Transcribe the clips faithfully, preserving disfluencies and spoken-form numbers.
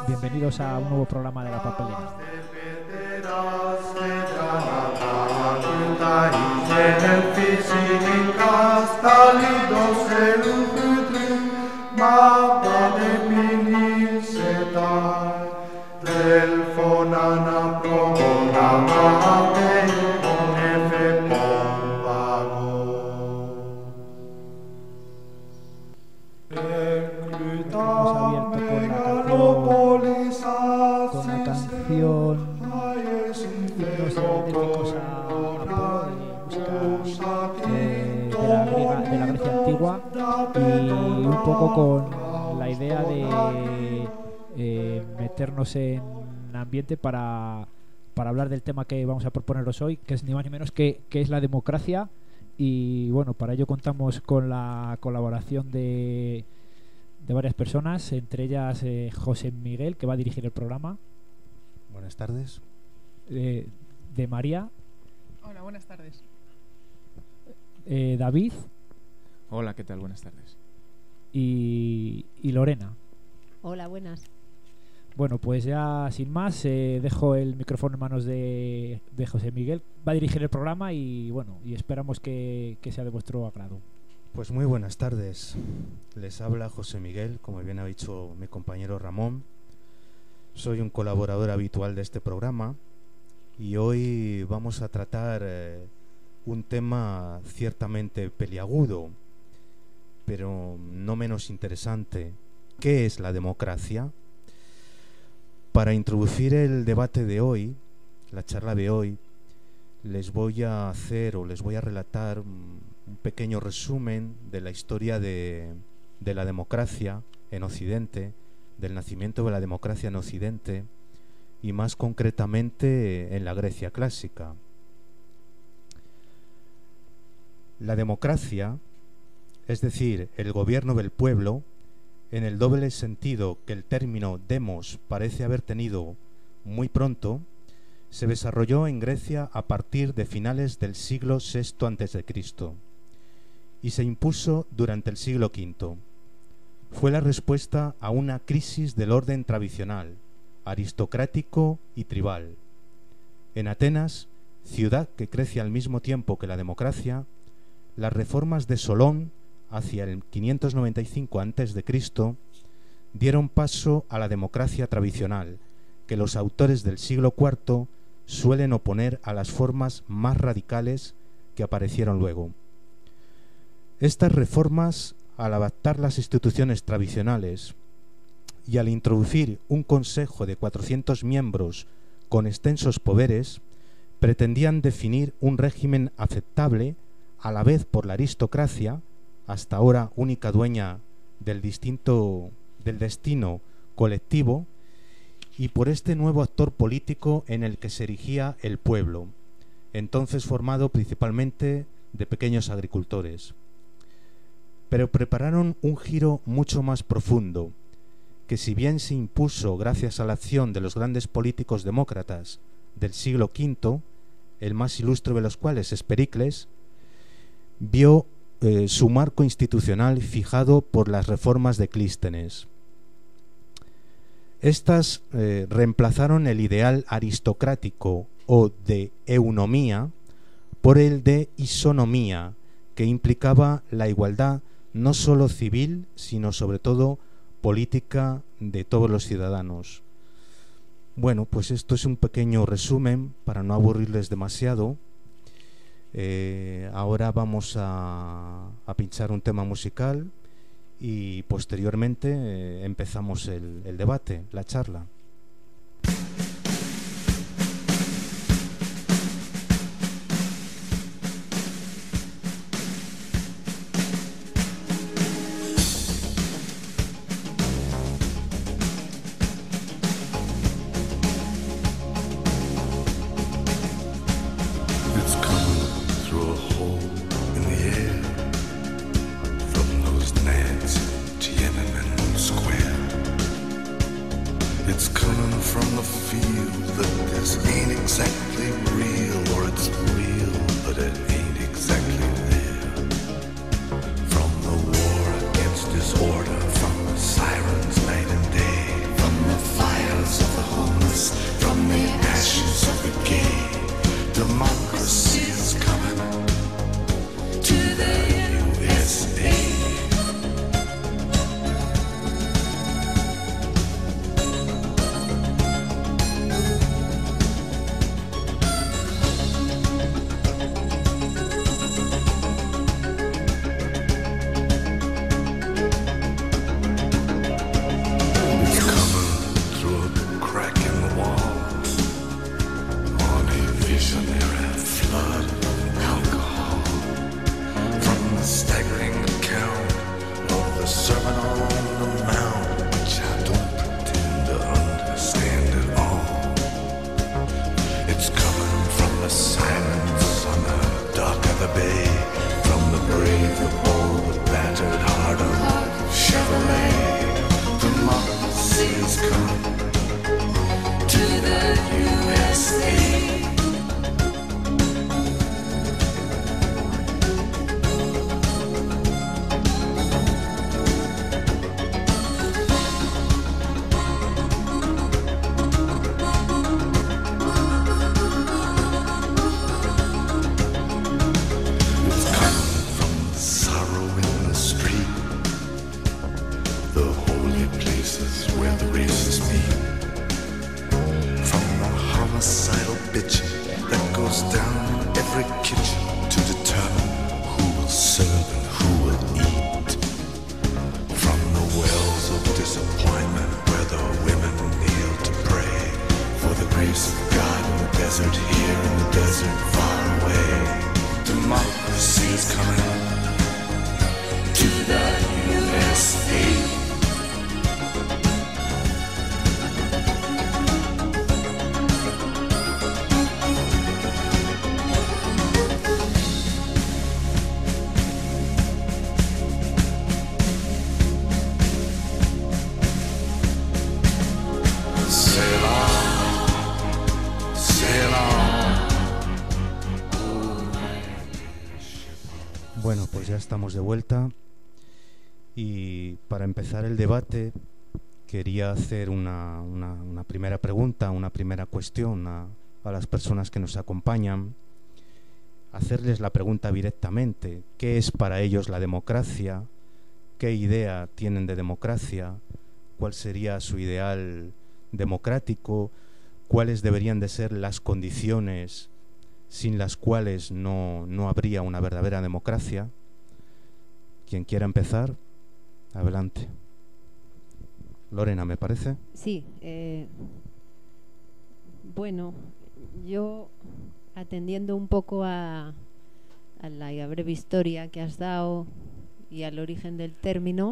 bienvenidos a un nuevo programa de La Papelera. Y un poco con la idea de eh, meternos en ambiente para, para hablar del tema que vamos a proponeros hoy, que es ni más ni menos que, que es la democracia. Y bueno, para ello contamos con la colaboración de, de varias personas, entre ellas eh, José Miguel, que va a dirigir el programa. Buenas tardes. Eh, de María. Hola, buenas tardes. Eh, David. Hola, ¿qué tal? Buenas tardes. Y, y Lorena. Hola, buenas. Bueno, pues ya sin más, eh, dejo el micrófono en manos de, de José Miguel. Va a dirigir el programa y bueno, y esperamos que, que sea de vuestro agrado. Pues muy buenas tardes. Les habla José Miguel, como bien ha dicho mi compañero Ramón. Soy un colaborador habitual de este programa y hoy vamos a tratar eh, un tema ciertamente peliagudo, pero no menos interesante. ¿Qué es la democracia? Para introducir el debate de hoy, la charla de hoy, les voy a hacer o les voy a relatar un pequeño resumen de la historia de, de la democracia en Occidente, del nacimiento de la democracia en Occidente y más concretamente en la Grecia clásica. La democracia, es decir, el gobierno del pueblo, en el doble sentido que el término demos parece haber tenido muy pronto, se desarrolló en Grecia a partir de finales del siglo sexto antes de Cristo y se impuso durante el siglo quinto. Fue la respuesta a una crisis del orden tradicional, aristocrático y tribal. En Atenas, ciudad que crece al mismo tiempo que la democracia, las reformas de Solón hacia el quinientos noventa y cinco antes de Cristo dieron paso a la democracia tradicional, que los autores del siglo cuarto suelen oponer a las formas más radicales que aparecieron luego. Estas reformas, al adaptar las instituciones tradicionales y al introducir un consejo de cuatrocientos miembros con extensos poderes, pretendían definir un régimen aceptable a la vez por la aristocracia, hasta ahora única dueña del distinto del destino colectivo, y por este nuevo actor político en el que se erigía el pueblo, entonces formado principalmente de pequeños agricultores. Pero prepararon un giro mucho más profundo, que si bien se impuso gracias a la acción de los grandes políticos demócratas del siglo quinto, el más ilustre de los cuales es Pericles, vio eh, su marco institucional fijado por las reformas de Clístenes. Estas eh, reemplazaron el ideal aristocrático o de eunomía por el de isonomía, que implicaba la igualdad no solo civil, sino sobre todo política de todos los ciudadanos. Bueno, pues esto es un pequeño resumen para no aburrirles demasiado. Eh, ahora vamos a, a pinchar un tema musical y posteriormente eh, empezamos el, el debate, la charla. Disorder from the sirens night and day, from the fire desert here and the desert far away. Democracy's coming to the U S A. Bueno, pues ya estamos de vuelta y para empezar el debate quería hacer una, una, una primera pregunta, una primera cuestión a, a las personas que nos acompañan, hacerles la pregunta directamente: ¿qué es para ellos la democracia? ¿Qué idea tienen de democracia? ¿Cuál sería su ideal democrático? ¿Cuáles deberían de ser las condiciones sin las cuales no, no habría una verdadera democracia? Quien quiera empezar, adelante. Lorena, ¿me parece? Sí. Eh, bueno, yo, atendiendo un poco a, a la breve historia que has dado y al origen del término,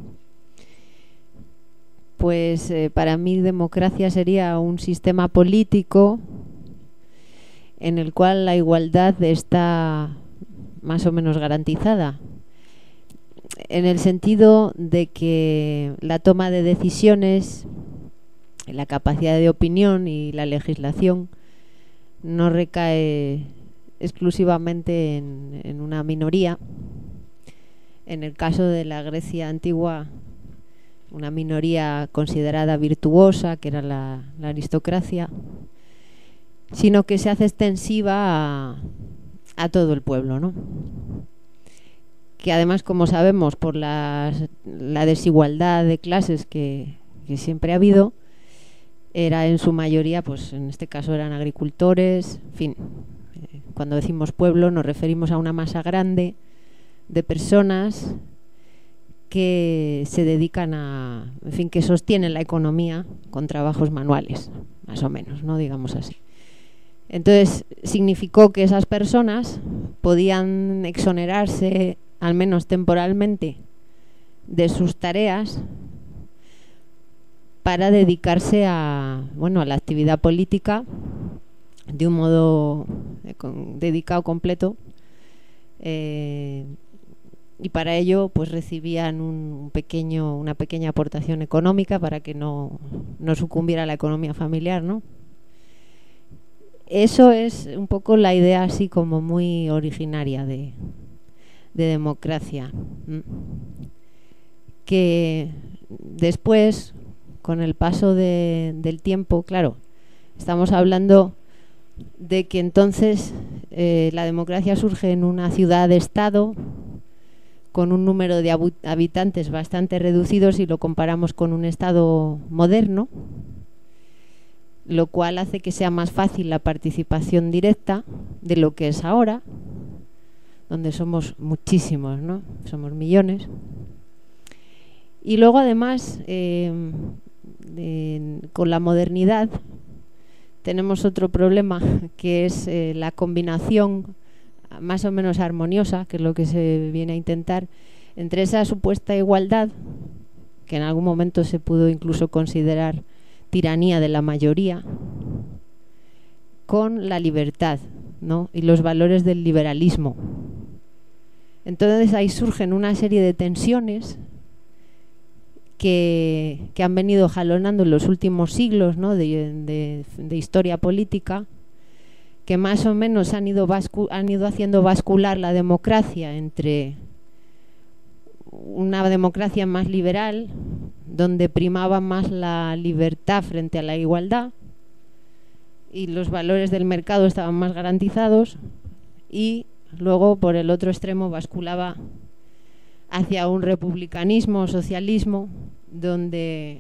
pues eh, para mí democracia sería un sistema político en el cual la igualdad está más o menos garantizada, en el sentido de que la toma de decisiones, la capacidad de opinión y la legislación no recae exclusivamente en, en una minoría. En el caso de la Grecia antigua, una minoría considerada virtuosa, que era la, la aristocracia, sino que se hace extensiva a, a todo el pueblo, ¿no? Que además, como sabemos, por las, la desigualdad de clases que, que siempre ha habido, era en su mayoría, pues en este caso eran agricultores, en fin. Eh, cuando decimos pueblo nos referimos a una masa grande de personas que se dedican a, en fin, que sostienen la economía con trabajos manuales, más o menos, ¿no? Digamos así. Entonces, significó que esas personas podían exonerarse, al menos temporalmente, de sus tareas para dedicarse a, bueno, a la actividad política de un modo eh, con, dedicado completo, eh, y para ello pues recibían un pequeño, una pequeña aportación económica para que no, no sucumbiera la economía familiar, ¿no? Eso es un poco la idea así como muy originaria de, de democracia, que después, con el paso de, del tiempo, claro, estamos hablando de que entonces eh, la democracia surge en una ciudad-estado con un número de habitantes bastante reducido si lo comparamos con un estado moderno, lo cual hace que sea más fácil la participación directa de lo que es ahora, donde somos muchísimos, ¿no? Somos millones. Y luego además, eh, de, con la modernidad, tenemos otro problema, que es eh, la combinación más o menos armoniosa, que es lo que se viene a intentar, entre esa supuesta igualdad, que en algún momento se pudo incluso considerar tiranía de la mayoría, con la libertad, ¿no? Y los valores del liberalismo. Entonces ahí surgen una serie de tensiones que, que han venido jalonando en los últimos siglos, ¿no? de, de, de historia política, que más o menos han ido, bascu han ido haciendo bascular la democracia entre una democracia más liberal, donde primaba más la libertad frente a la igualdad y los valores del mercado estaban más garantizados, y luego por el otro extremo basculaba hacia un republicanismo, socialismo, donde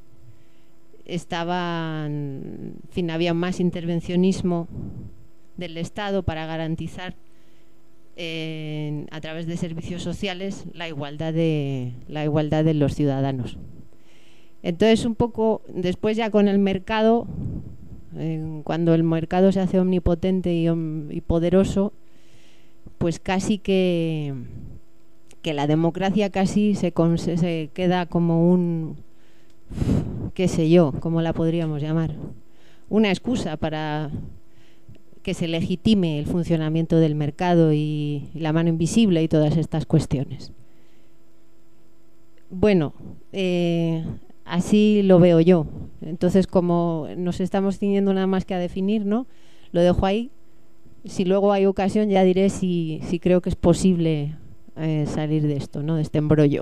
estaban, en fin, había más intervencionismo del Estado para garantizar eh, a través de servicios sociales la igualdad de la igualdad de los ciudadanos. Entonces, un poco después, ya con el mercado, Eh, cuando el mercado se hace omnipotente y, om- y poderoso, pues casi que, que la democracia casi se, con- se- se queda como un, qué sé yo, ¿cómo la podríamos llamar? Una excusa para que se legitime el funcionamiento del mercado y, y la mano invisible y todas estas cuestiones. Bueno, eh, así lo veo yo. Entonces, como nos estamos ciñendo nada más que a definir, ¿no? Lo dejo ahí. Si luego hay ocasión, ya diré si, si creo que es posible eh, salir de esto, ¿no? De este embrollo.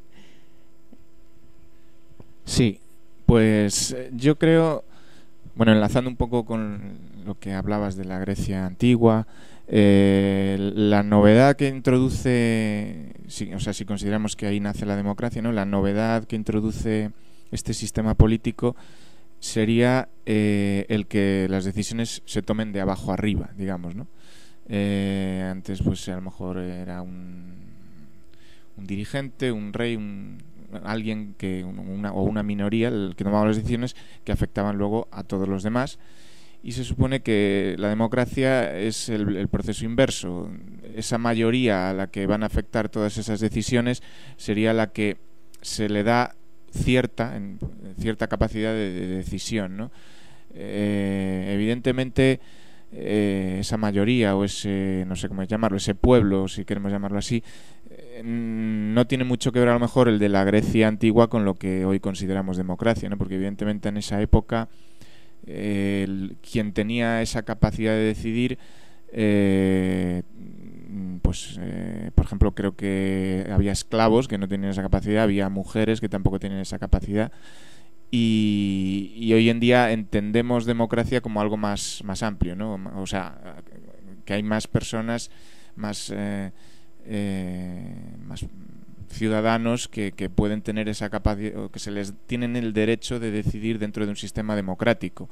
Sí, pues eh, yo creo, bueno, enlazando un poco con lo que hablabas de la Grecia antigua, eh, la novedad que introduce, si, o sea, si consideramos que ahí nace la democracia, ¿no? La novedad que introduce este sistema político sería eh, el que las decisiones se tomen de abajo arriba, digamos, ¿no? Eh, antes, pues a lo mejor era un, un dirigente, un rey, un, alguien que una, o una minoría el que tomaba las decisiones que afectaban luego a todos los demás. Y se supone que la democracia es el, el proceso inverso. Esa mayoría a la que van a afectar todas esas decisiones sería la que se le da cierta en, cierta capacidad de, de decisión, ¿no? Eh, evidentemente eh, esa mayoría o ese, no sé cómo llamarlo, ese pueblo, si queremos llamarlo así, eh, no tiene mucho que ver a lo mejor el de la Grecia antigua con lo que hoy consideramos democracia, ¿no? Porque evidentemente en esa época eh, el, quien tenía esa capacidad de decidir, eh, pues eh, por ejemplo creo que había esclavos que no tenían esa capacidad, había mujeres que tampoco tenían esa capacidad. Y, y hoy en día entendemos democracia como algo más, más amplio, ¿no? O sea, que hay más personas, más, eh, eh, más ciudadanos que, que pueden tener esa capacidad, o que se les tienen el derecho de decidir dentro de un sistema democrático.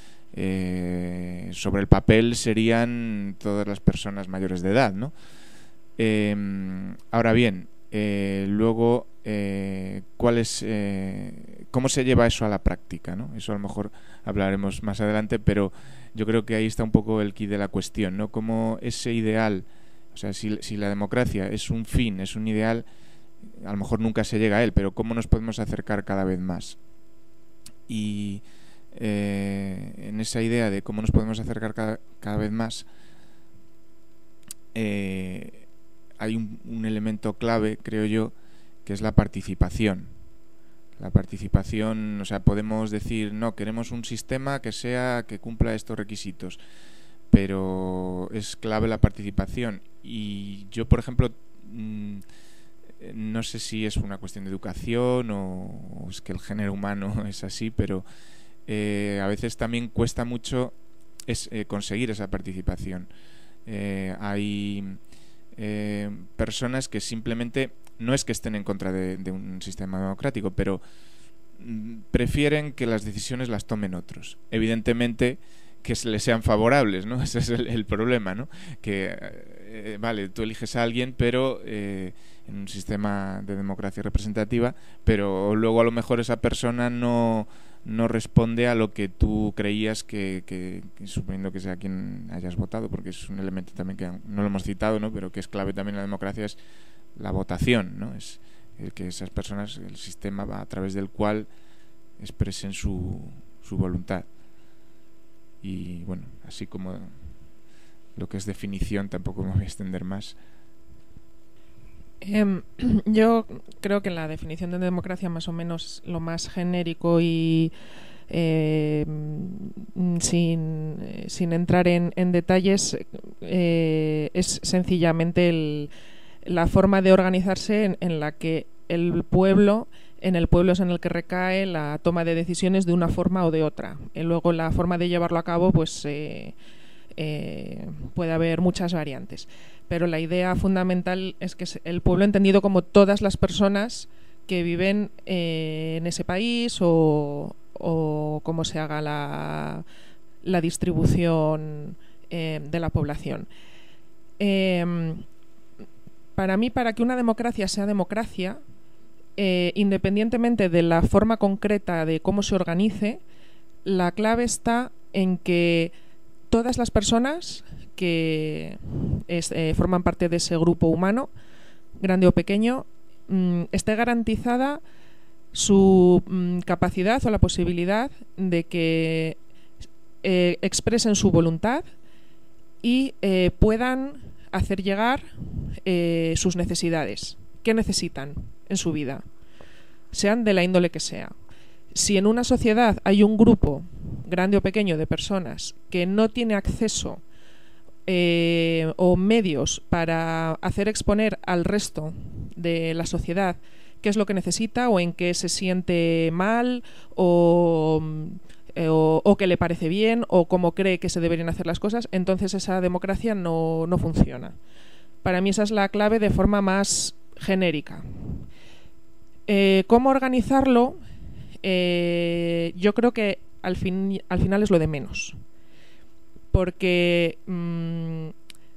Eh, sobre el papel serían todas las personas mayores de edad, ¿no? Eh, ahora bien, eh, luego, eh, ¿cuál es, eh, ¿cómo se lleva eso a la práctica, ¿no? Eso a lo mejor hablaremos más adelante, pero yo creo que ahí está un poco el quid de la cuestión, ¿no? Cómo ese ideal, o sea, si, si la democracia es un fin, es un ideal, a lo mejor nunca se llega a él, pero cómo nos podemos acercar cada vez más. Y eh, en esa idea de cómo nos podemos acercar cada, cada vez más, eh, hay un, un elemento clave, creo yo, que es la participación. La participación, o sea, podemos decir, no, queremos un sistema que sea, que cumpla estos requisitos, pero es clave la participación. Y yo, por ejemplo, mmm, no sé si es una cuestión de educación o, o es que el género humano es así, pero eh, a veces también cuesta mucho es, eh, conseguir esa participación. Eh, hay eh, personas que simplemente no es que estén en contra de, de un sistema democrático, pero mm, prefieren que las decisiones las tomen otros. Evidentemente que se les sean favorables, ¿no? Ese es el, el problema, ¿no? Que eh, vale, tú eliges a alguien, pero eh, en un sistema de democracia representativa, pero luego a lo mejor esa persona no, no responde a lo que tú creías que, que, que, suponiendo que sea quien hayas votado, porque es un elemento también que no lo hemos citado, ¿no? Pero que es clave también en la democracia, es la votación, ¿no? Es el que esas personas, el sistema va a través del cual expresen su, su voluntad. Y bueno, así como lo que es definición, tampoco me voy a extender más. Eh, yo creo que la definición de democracia, más o menos lo más genérico y eh, sin, sin entrar en, en detalles, eh, es sencillamente el, la forma de organizarse en, en la que el pueblo, en el pueblo es en el que recae la toma de decisiones de una forma o de otra. Y luego la forma de llevarlo a cabo, pues eh, eh, puede haber muchas variantes. Pero la idea fundamental es que es el pueblo entendido como todas las personas que viven eh, en ese país o, o cómo se haga la, la distribución eh, de la población. Eh, para mí, para que una democracia sea democracia, eh, independientemente de la forma concreta de cómo se organice, la clave está en que todas las personas que es, eh, forman parte de ese grupo humano, grande o pequeño, mmm, esté garantizada su mmm, capacidad o la posibilidad de que eh, expresen su voluntad y eh, puedan hacer llegar eh, sus necesidades. ¿Qué necesitan en su vida? Sean de la índole que sea. Si en una sociedad hay un grupo, grande o pequeño, de personas que no tiene acceso eh, o medios para hacer exponer al resto de la sociedad qué es lo que necesita o en qué se siente mal o, eh, o, o qué le parece bien o cómo cree que se deberían hacer las cosas, entonces esa democracia no, no funciona. Para mí esa es la clave de forma más genérica. Eh, ¿Cómo organizarlo? Eh, yo creo que al, fin, al final es lo de menos. Porque, mmm,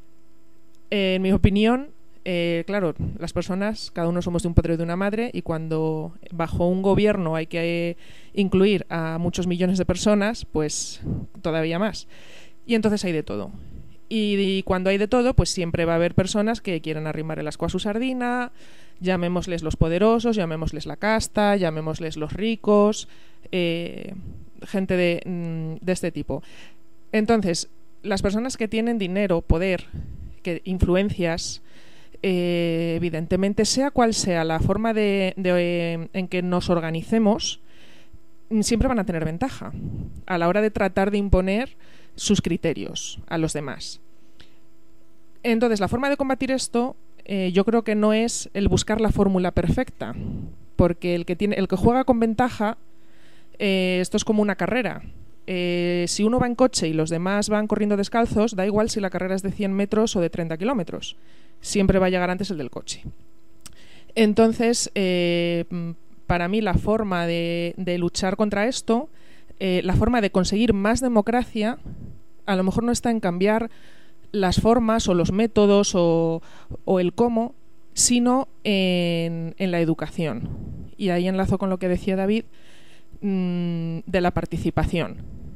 eh, en mi opinión, eh, claro, las personas, cada uno somos de un padre y de una madre, y cuando bajo un gobierno hay que eh, incluir a muchos millones de personas, pues todavía más. Y entonces hay de todo. Y, y cuando hay de todo, pues siempre va a haber personas que quieran arrimar el ascua a su sardina, llamémosles los poderosos, llamémosles la casta, llamémosles los ricos, eh, gente de, de este tipo. Entonces, las personas que tienen dinero, poder, que influencias, eh, evidentemente, sea cual sea la forma de, de, eh, en que nos organicemos, siempre van a tener ventaja a la hora de tratar de imponer sus criterios a los demás. Entonces, la forma de combatir esto, eh, yo creo que no es el buscar la fórmula perfecta, porque el que tiene, el que juega con ventaja, eh, esto es como una carrera. Eh, si uno va en coche y los demás van corriendo descalzos, da igual si la carrera es de cien metros o de treinta kilómetros. Siempre va a llegar antes el del coche. Entonces, eh, para mí la forma de, de luchar contra esto, eh, la forma de conseguir más democracia, a lo mejor no está en cambiar las formas o los métodos o, o el cómo, sino en, en la educación. Y ahí enlazo con lo que decía David, mmm, de la participación.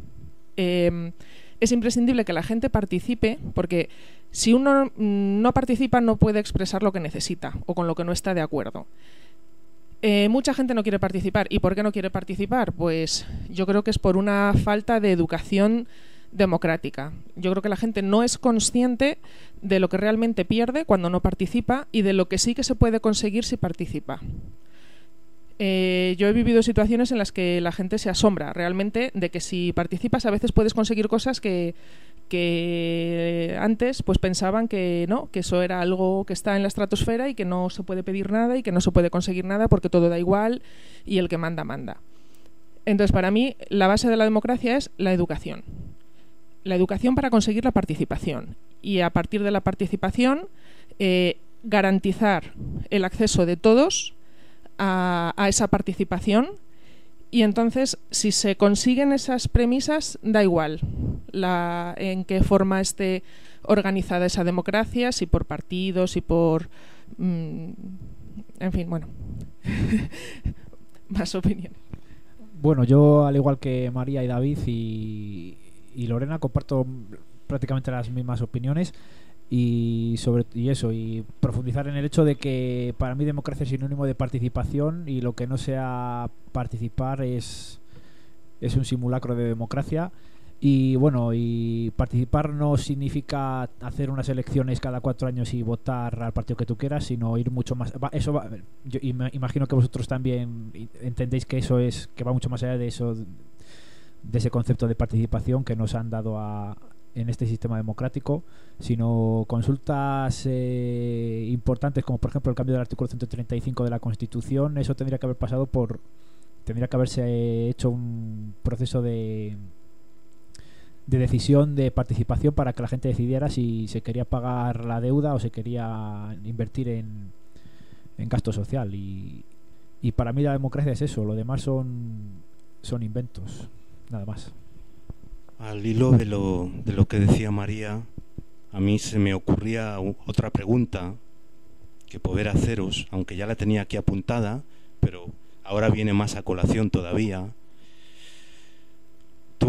Eh, es imprescindible que la gente participe, porque si uno no participa no puede expresar lo que necesita o con lo que no está de acuerdo. Eh, mucha gente no quiere participar. ¿Y por qué no quiere participar? Pues yo creo que es por una falta de educación democrática. Yo creo que la gente no es consciente de lo que realmente pierde cuando no participa y de lo que sí que se puede conseguir si participa. Eh, yo he vivido situaciones en las que la gente se asombra realmente de que si participas a veces puedes conseguir cosas que, que antes pues pensaban que no, que eso era algo que está en la estratosfera y que no se puede pedir nada y que no se puede conseguir nada porque todo da igual y el que manda, manda. Entonces, para mí, la base de la democracia es la educación. La educación para conseguir la participación. Y a partir de la participación, eh, garantizar el acceso de todos a, a esa participación. Y entonces, si se consiguen esas premisas, da igual la, en qué forma esté organizada esa democracia, si por partidos, si por... Mmm, en fin, bueno. Más opiniones. Bueno, yo, al igual que María y David y, y Lorena, comparto prácticamente las mismas opiniones y sobre y eso y profundizar en el hecho de que para mí democracia es sinónimo de participación y lo que no sea participar es es un simulacro de democracia. Y bueno, y participar no significa hacer unas elecciones cada cuatro años y votar al partido que tú quieras, sino ir mucho más. Va, eso va, yo imagino que vosotros también entendéis que eso es que va mucho más allá de eso, de ese concepto de participación que nos han dado a, en este sistema democrático, sino consultas eh, importantes como por ejemplo el cambio del artículo ciento treinta y cinco de la Constitución. Eso tendría que haber pasado por, tendría que haberse hecho un proceso de de decisión, de participación para que la gente decidiera si se quería pagar la deuda o se quería invertir en, en gasto social. Y, y para mí la democracia es eso, lo demás son, son inventos, nada más. Al hilo de lo, de lo que decía María, a mí se me ocurría otra pregunta que poder haceros, aunque ya la tenía aquí apuntada, pero ahora viene más a colación todavía. Tú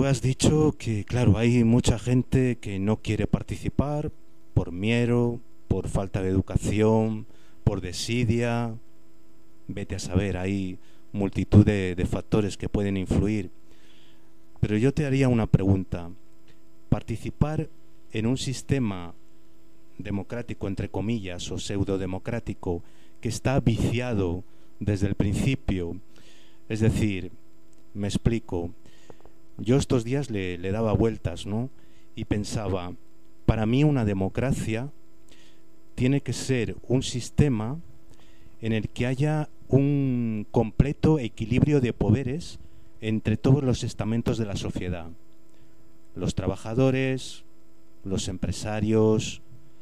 tú has dicho que, claro, hay mucha gente que no quiere participar por miedo, por falta de educación, por desidia. Vete a saber, hay multitud de, de factores que pueden influir. Pero yo te haría una pregunta. Participar en un sistema democrático, entre comillas, o pseudodemocrático, que está viciado desde el principio, es decir, me explico, yo estos días le, le daba vueltas, ¿no? Y pensaba, para mí una democracia tiene que ser un sistema en el que haya un completo equilibrio de poderes entre todos los estamentos de la sociedad. Los trabajadores, los empresarios,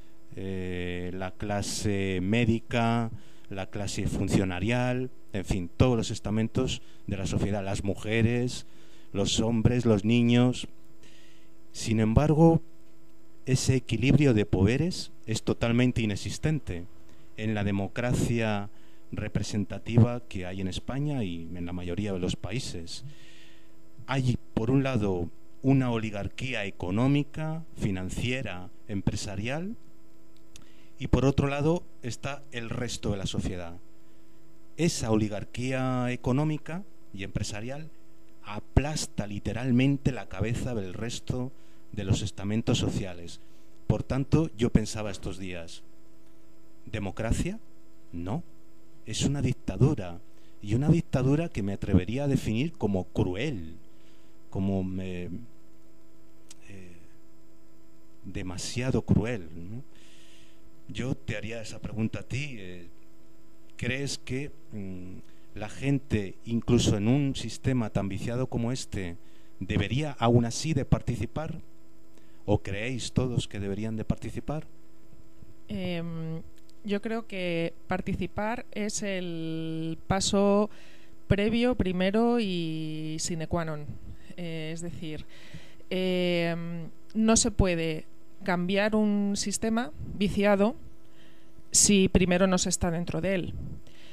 eh, la clase médica, la clase funcionarial, en fin, todos los estamentos de la sociedad, las mujeres, los hombres, los niños. Sin embargo, ese equilibrio de poderes es totalmente inexistente en la democracia representativa que hay en España y en la mayoría de los países. Hay, por un lado, una oligarquía económica, financiera, empresarial, y por otro lado está el resto de la sociedad. Esa oligarquía económica y empresarial aplasta literalmente la cabeza del resto de los estamentos sociales. Por tanto, yo pensaba estos días, ¿democracia? No, es una dictadura, y una dictadura que me atrevería a definir como cruel, como eh, eh, demasiado cruel, ¿no? Yo te haría esa pregunta a ti. eh, ¿Crees que mmm, la gente, incluso en un sistema tan viciado como este, debería aún así de participar? ¿O creéis todos que deberían de participar? Eh, yo creo que participar es el paso previo, primero y sine qua non. Eh, es decir, eh, no se puede cambiar un sistema viciado si primero no se está dentro de él.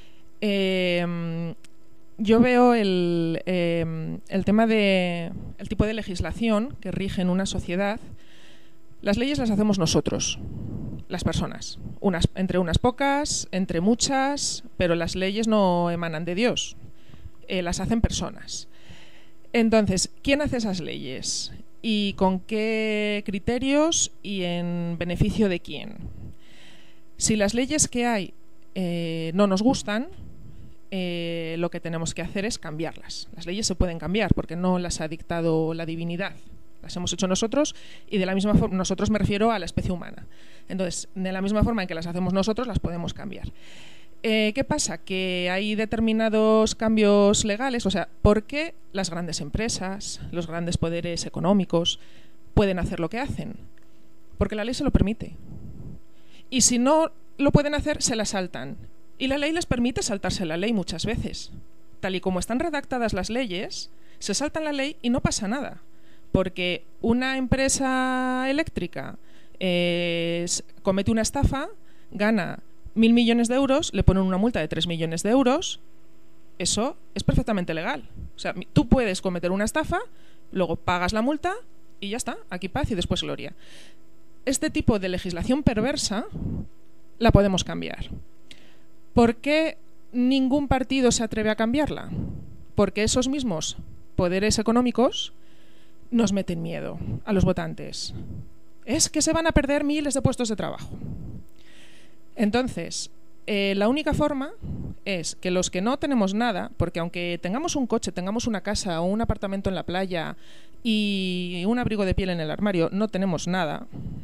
Eh, yo veo el, eh, el tema de el tipo de legislación que rige en una sociedad. Las leyes las hacemos nosotros, las personas, unas, entre unas pocas, entre muchas, pero las leyes no emanan de Dios, eh, las hacen personas. Entonces, ¿quién hace esas leyes? ¿Y con qué criterios y en beneficio de quién? Si las leyes que hay eh, no nos gustan, eh, lo que tenemos que hacer es cambiarlas. Las leyes se pueden cambiar porque no las ha dictado la divinidad. Las hemos hecho nosotros, y de la misma forma, nosotros me refiero a la especie humana. Entonces, de la misma forma en que las hacemos nosotros, las podemos cambiar. Eh, ¿Qué pasa? Que hay determinados cambios legales. O sea, ¿por qué las grandes empresas, los grandes poderes económicos pueden hacer lo que hacen? Porque la ley se lo permite. Y si no lo pueden hacer, se la saltan. Y la ley les permite saltarse la ley muchas veces. Tal y como están redactadas las leyes, se saltan la ley y no pasa nada. Porque una empresa eléctrica eh, comete una estafa, gana mil millones de euros, le ponen una multa de tres millones de euros, eso es perfectamente legal. O sea, tú puedes cometer una estafa, luego pagas la multa y ya está, aquí paz y después gloria. Este tipo de legislación perversa la podemos cambiar. ¿Por qué ningún partido se atreve a cambiarla? Porque esos mismos poderes económicos nos meten miedo a los votantes. Es que se van a perder miles de puestos de trabajo. Entonces, eh, la única forma es que los que no tenemos nada, porque aunque tengamos un coche, tengamos una casa o un apartamento en la playa y un abrigo de piel en el armario, no tenemos nada.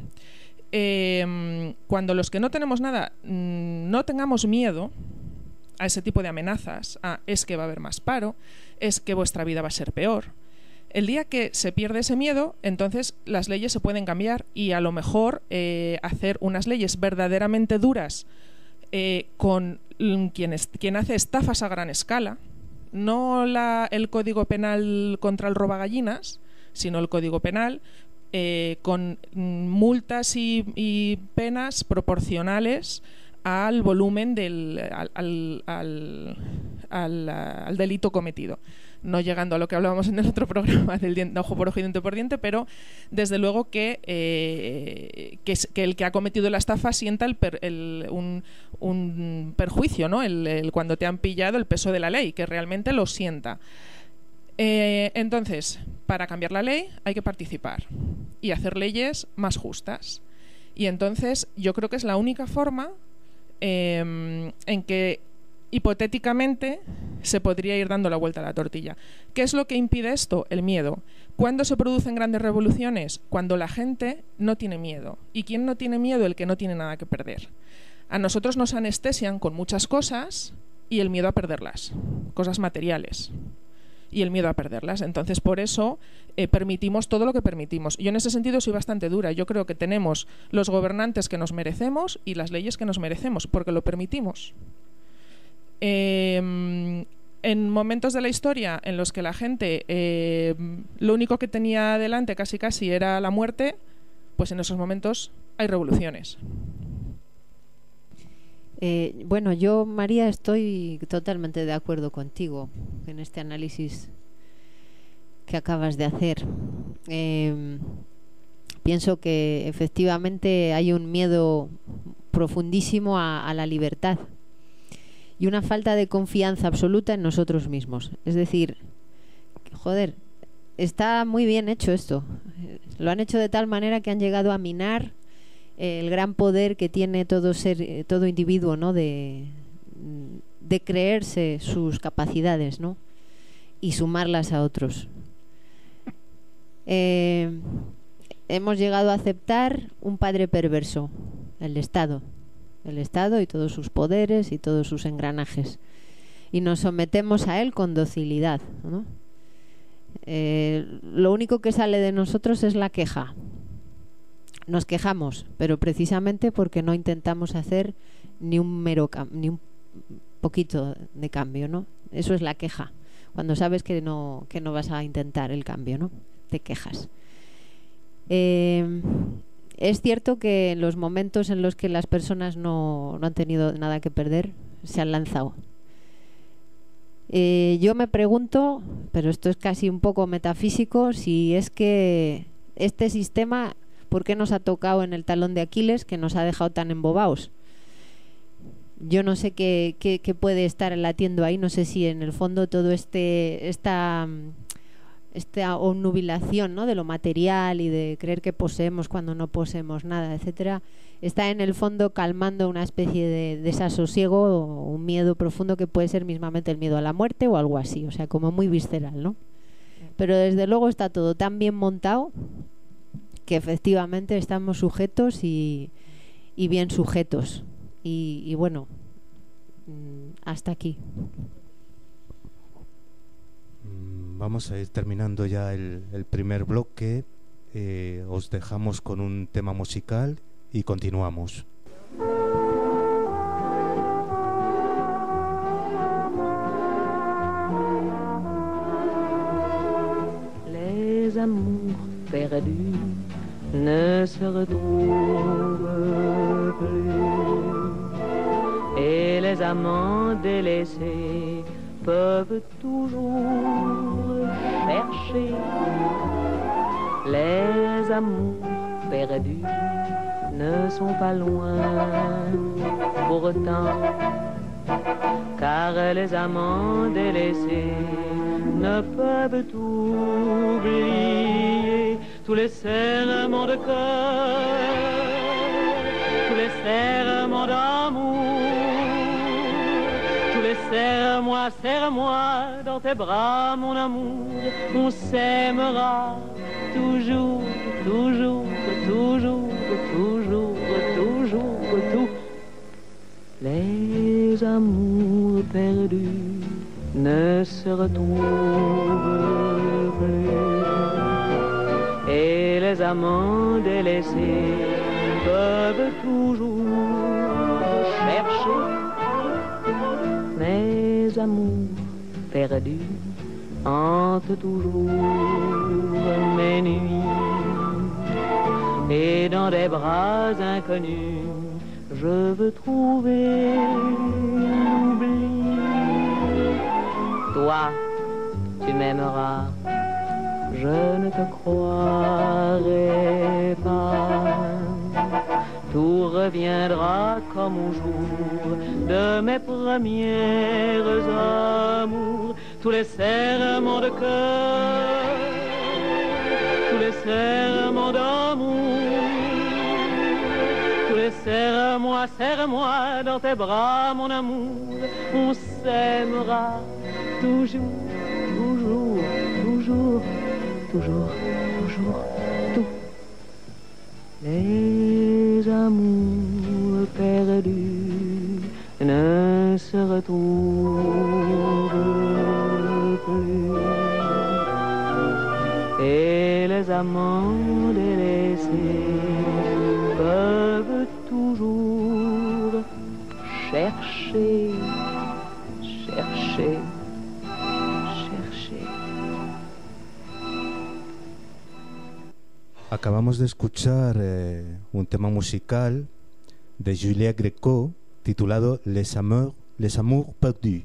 Eh, cuando los que no tenemos nada mmm, no tengamos miedo a ese tipo de amenazas, a es que va a haber más paro, es que vuestra vida va a ser peor. El día que se pierde ese miedo, entonces las leyes se pueden cambiar y a lo mejor eh, hacer unas leyes verdaderamente duras eh, con quien, es, quien hace estafas a gran escala, no la, el Código Penal contra el robagallinas, sino el Código Penal eh, con multas y, y penas proporcionales al volumen del al, al, al, al, al delito cometido. no llegando a lo que hablábamos en el otro programa del diente, ojo por ojo y diente por diente, pero desde luego que, eh, que, es, que el que ha cometido la estafa sienta el per, el, un, un perjuicio, ¿no? El, el, cuando te han pillado el peso de la ley, que realmente lo sienta. Eh, entonces, para cambiar la ley hay que participar y hacer leyes más justas. Y entonces yo creo que es la única forma eh, en que hipotéticamente se podría ir dando la vuelta a la tortilla. ¿Qué es lo que impide esto? El miedo. ¿Cuándo se producen grandes revoluciones? Cuando la gente no tiene miedo. ¿Y quién no tiene miedo? El que no tiene nada que perder. A nosotros nos anestesian con muchas cosas y el miedo a perderlas, cosas materiales. Y el miedo a perderlas. Entonces, por eso eh, permitimos todo lo que permitimos. Yo en ese sentido soy bastante dura. Yo creo que tenemos los gobernantes que nos merecemos y las leyes que nos merecemos, porque lo permitimos. Eh, en momentos de la historia en los que la gente eh, lo único que tenía delante casi casi era la muerte, pues en esos momentos hay revoluciones. Eh, bueno, yo, María, estoy totalmente de acuerdo contigo en este análisis que acabas de hacer. Eh, pienso que efectivamente hay un miedo profundísimo a, a la libertad y una falta de confianza absoluta en nosotros mismos. Es decir, joder, está muy bien hecho esto. Lo han hecho de tal manera que han llegado a minar el gran poder que tiene todo ser, todo individuo, ¿no? De, de creerse sus capacidades, ¿no? Y sumarlas a otros. Eh, hemos llegado a aceptar un padre perverso, el Estado, el Estado y todos sus poderes y todos sus engranajes, y nos sometemos a él con docilidad, ¿no? Eh, lo único que sale de nosotros es la queja. Nos quejamos, pero precisamente porque no intentamos hacer ni un mero cam- ni un poquito de cambio, ¿no? Eso es la queja. Cuando sabes que no que no vas a intentar el cambio, ¿no? Te quejas. Eh, es cierto que en los momentos en los que las personas no, no han tenido nada que perder, se han lanzado. Eh, yo me pregunto, pero esto es casi un poco metafísico, si es que este sistema, ¿por qué nos ha tocado en el talón de Aquiles que nos ha dejado tan embobados? Yo no sé qué, qué, qué puede estar latiendo ahí, no sé si en el fondo todo este esta, esta obnubilación, ¿no? De lo material y de creer que poseemos cuando no poseemos nada, etcétera, está en el fondo calmando una especie de desasosiego o un miedo profundo que puede ser mismamente el miedo a la muerte o algo así, o sea, como muy visceral, ¿no? Pero desde luego está todo tan bien montado que efectivamente estamos sujetos y, y bien sujetos. Y, y bueno, hasta aquí. Vamos a ir terminando ya el, el primer bloque. Eh, os dejamos con un tema musical y continuamos. Les amours perdus ne se retrouvent plus, et les amants délaissés peuvent toujours chercher. Les amours perdus ne sont pas loin pourtant, car les amants délaissés ne peuvent oublier tous les serments de cœur, tous les serments d'amour, tous les serre-moi, serre-moi dans tes bras, mon amour. On s'aimera toujours, toujours, toujours, toujours, toujours, tout. Les amours perdus ne se retrouvent plus, et les amants délaissés peuvent toujours chercher. Mes amours perdus hantent toujours mes nuits, et dans des bras inconnus je veux trouver l'oubli. Toi, tu m'aimeras, je ne te croirai pas. Tout reviendra comme au jour de mes premiers amours. Tous les serments de cœur, tous les serments d'amour, tous les serre-moi, serre-moi dans tes bras, mon amour. On s'aimera toujours, toujours, toujours, toujours, toujours, tout. Les amours perdus ne se retrouvent plus, et les amants délaissés peuvent toujours chercher, chercher, chercher. Acabamos de escuchar eh, un tema musical de Julia Greco titulado Les Amours, Les Amours Perdus.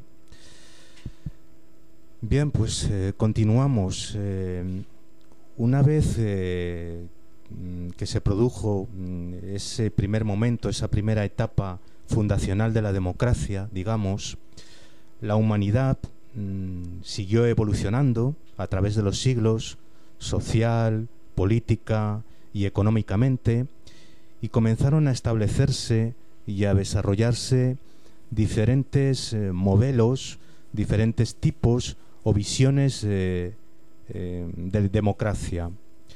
Bien, pues eh, continuamos. Eh, una vez eh, que se produjo ese primer momento, esa primera etapa fundacional de la democracia, digamos, la humanidad mmm, siguió evolucionando a través de los siglos, social, política y económicamente, y comenzaron a establecerse y a desarrollarse diferentes eh, modelos, diferentes tipos o visiones eh, eh, de democracia.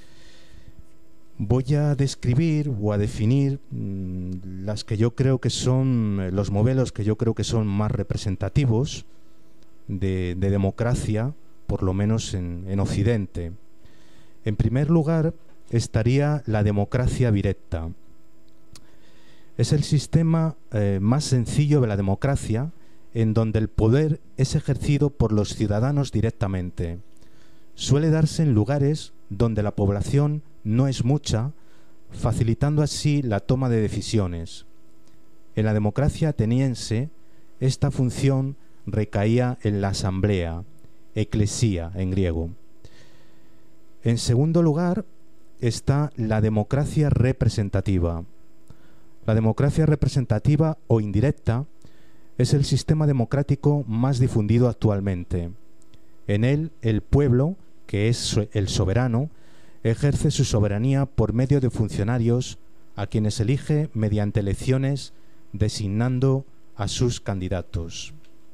Voy a describir o a definir mmm, las que yo creo que son, eh, los modelos que yo creo que son más representativos de, de democracia, por lo menos en, en Occidente. En primer lugar estaría la democracia directa. Es el sistema eh, más sencillo de la democracia, en donde el poder es ejercido por los ciudadanos directamente. Suele darse en lugares donde la población no es mucha, facilitando así la toma de decisiones. En la democracia ateniense, esta función recaía en la asamblea, eclesía en griego. En segundo lugar está la democracia representativa. La democracia representativa o indirecta es el sistema democrático más difundido actualmente. En él, el pueblo, que es el soberano, ejerce su soberanía por medio de funcionarios a quienes elige mediante elecciones, designando a sus candidatos.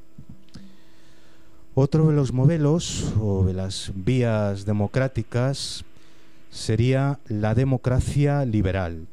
Otro de los modelos o de las vías democráticas sería la democracia liberal.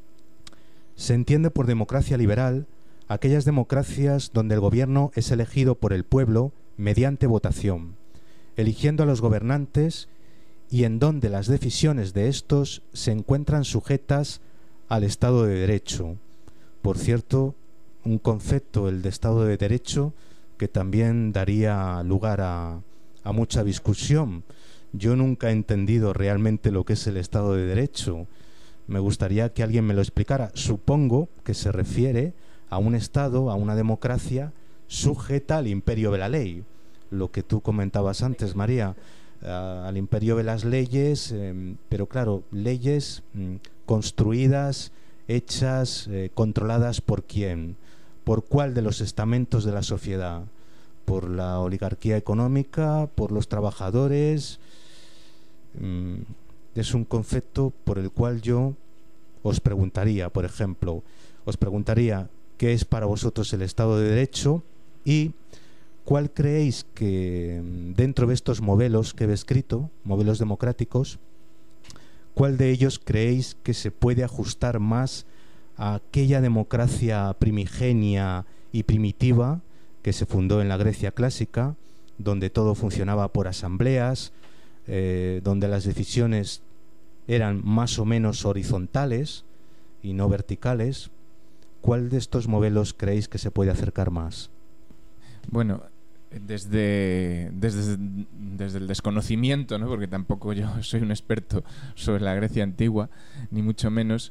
Se entiende por democracia liberal aquellas democracias donde el gobierno es elegido por el pueblo mediante votación, eligiendo a los gobernantes, y en donde las decisiones de estos se encuentran sujetas al Estado de Derecho. Por cierto, un concepto, el de Estado de Derecho, que también daría lugar a, a mucha discusión. Yo nunca he entendido realmente lo que es el Estado de Derecho. Me gustaría que alguien me lo explicara. Supongo que se refiere a un Estado, a una democracia sujeta al imperio de la ley. Lo que tú comentabas antes, María, uh, al imperio de las leyes, eh, pero claro, leyes mm, construidas, hechas, eh, controladas por quién. ¿Por cuál de los estamentos de la sociedad? ¿Por la oligarquía económica? ¿Por los trabajadores? Mm, es un concepto por el cual yo os preguntaría, por ejemplo, os preguntaría qué es para vosotros el Estado de Derecho y cuál creéis que dentro de estos modelos que he descrito, modelos democráticos, cuál de ellos creéis que se puede ajustar más a aquella democracia primigenia y primitiva que se fundó en la Grecia clásica, donde todo funcionaba por asambleas, eh, donde las decisiones eran más o menos horizontales y no verticales. ¿Cuál de estos modelos creéis que se puede acercar más? Bueno, desde, desde, desde el desconocimiento, ¿no? Porque tampoco yo soy un experto sobre la Grecia antigua, ni mucho menos,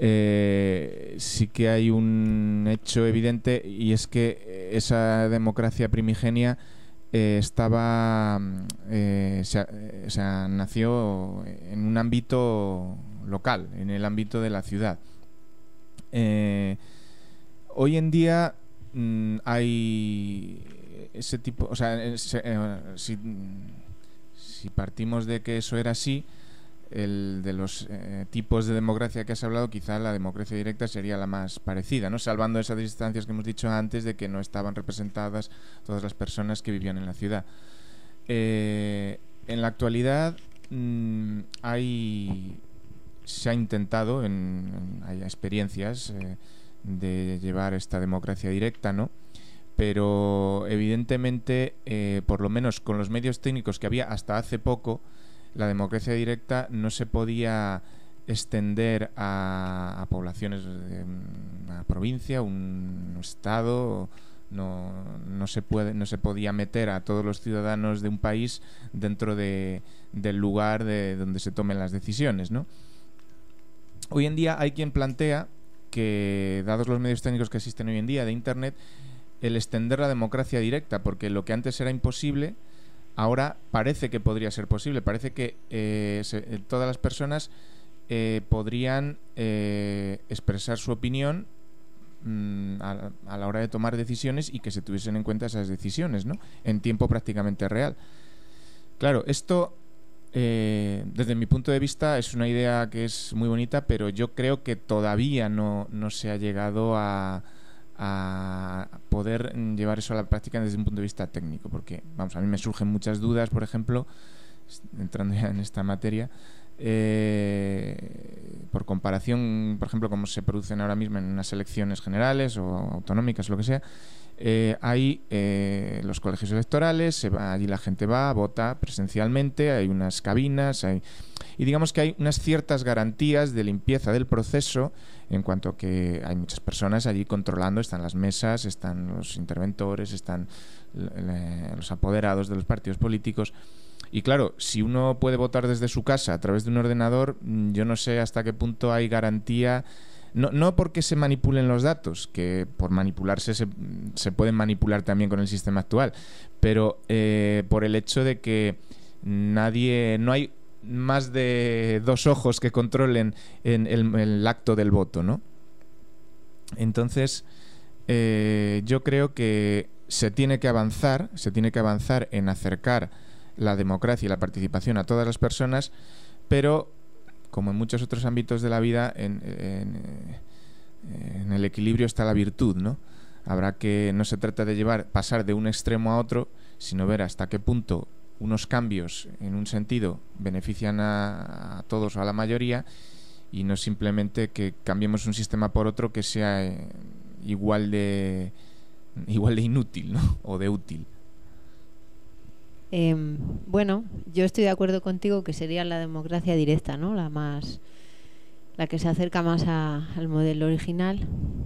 eh, sí que hay un hecho evidente, y es que esa democracia primigenia eh, estaba, eh, se, eh, o sea, nació en un ámbito local, en el ámbito de la ciudad. Eh, hoy en día mmm, hay ese tipo, o sea, ese, eh, si, si partimos de que eso era así, el de los eh, tipos de democracia que has hablado, quizá la democracia directa sería la más parecida, ¿no? Salvando esas distancias que hemos dicho antes de que no estaban representadas todas las personas que vivían en la ciudad. Eh, en la actualidad mmm, hay se ha intentado, en, en, hay experiencias eh, de llevar esta democracia directa, ¿no? Pero evidentemente, eh, por lo menos con los medios técnicos que había hasta hace poco, la democracia directa no se podía extender a, a poblaciones de una provincia, un estado, no, no se puede, no se podía meter a todos los ciudadanos de un país dentro de, del lugar de donde se tomen las decisiones, ¿no? Hoy en día hay quien plantea que, dados los medios técnicos que existen hoy en día de Internet, el extender la democracia directa, porque lo que antes era imposible, ahora parece que podría ser posible. Parece que eh, se, eh, todas las personas eh, podrían eh, expresar su opinión mmm, a, a la hora de tomar decisiones y que se tuviesen en cuenta esas decisiones, ¿no? En tiempo prácticamente real. Claro, esto... Eh, desde mi punto de vista es una idea que es muy bonita, pero yo creo que todavía no, no se ha llegado a, a poder llevar eso a la práctica desde un punto de vista técnico, porque vamos, a mí me surgen muchas dudas, por ejemplo, entrando ya en esta materia, eh, por comparación, por ejemplo, como se producen ahora mismo en unas elecciones generales o autonómicas, lo que sea. Eh, hay eh, los colegios electorales, se va, allí la gente va, vota presencialmente, hay unas cabinas, hay, y digamos que hay unas ciertas garantías de limpieza del proceso, en cuanto a que hay muchas personas allí controlando, están las mesas, están los interventores, están le, los apoderados de los partidos políticos. Y claro, si uno puede votar desde su casa a través de un ordenador, yo no sé hasta qué punto hay garantía. No, no porque se manipulen los datos, que por manipularse se, se pueden manipular también con el sistema actual, pero eh, por el hecho de que nadie, no hay más de dos ojos que controlen en el, el acto del voto, ¿no? Entonces, eh, yo creo que se tiene que avanzar, se tiene que avanzar en acercar la democracia y la participación a todas las personas, pero como en muchos otros ámbitos de la vida, en, en, en el equilibrio está la virtud, ¿no? Habrá que, no se trata de llevar, pasar de un extremo a otro, sino ver hasta qué punto unos cambios en un sentido benefician a, a todos o a la mayoría, y no simplemente que cambiemos un sistema por otro que sea eh, igual de igual de inútil, ¿no? O de útil. Eh, bueno, yo estoy de acuerdo contigo que sería la democracia directa, ¿no? La más, la que se acerca más a, al modelo original.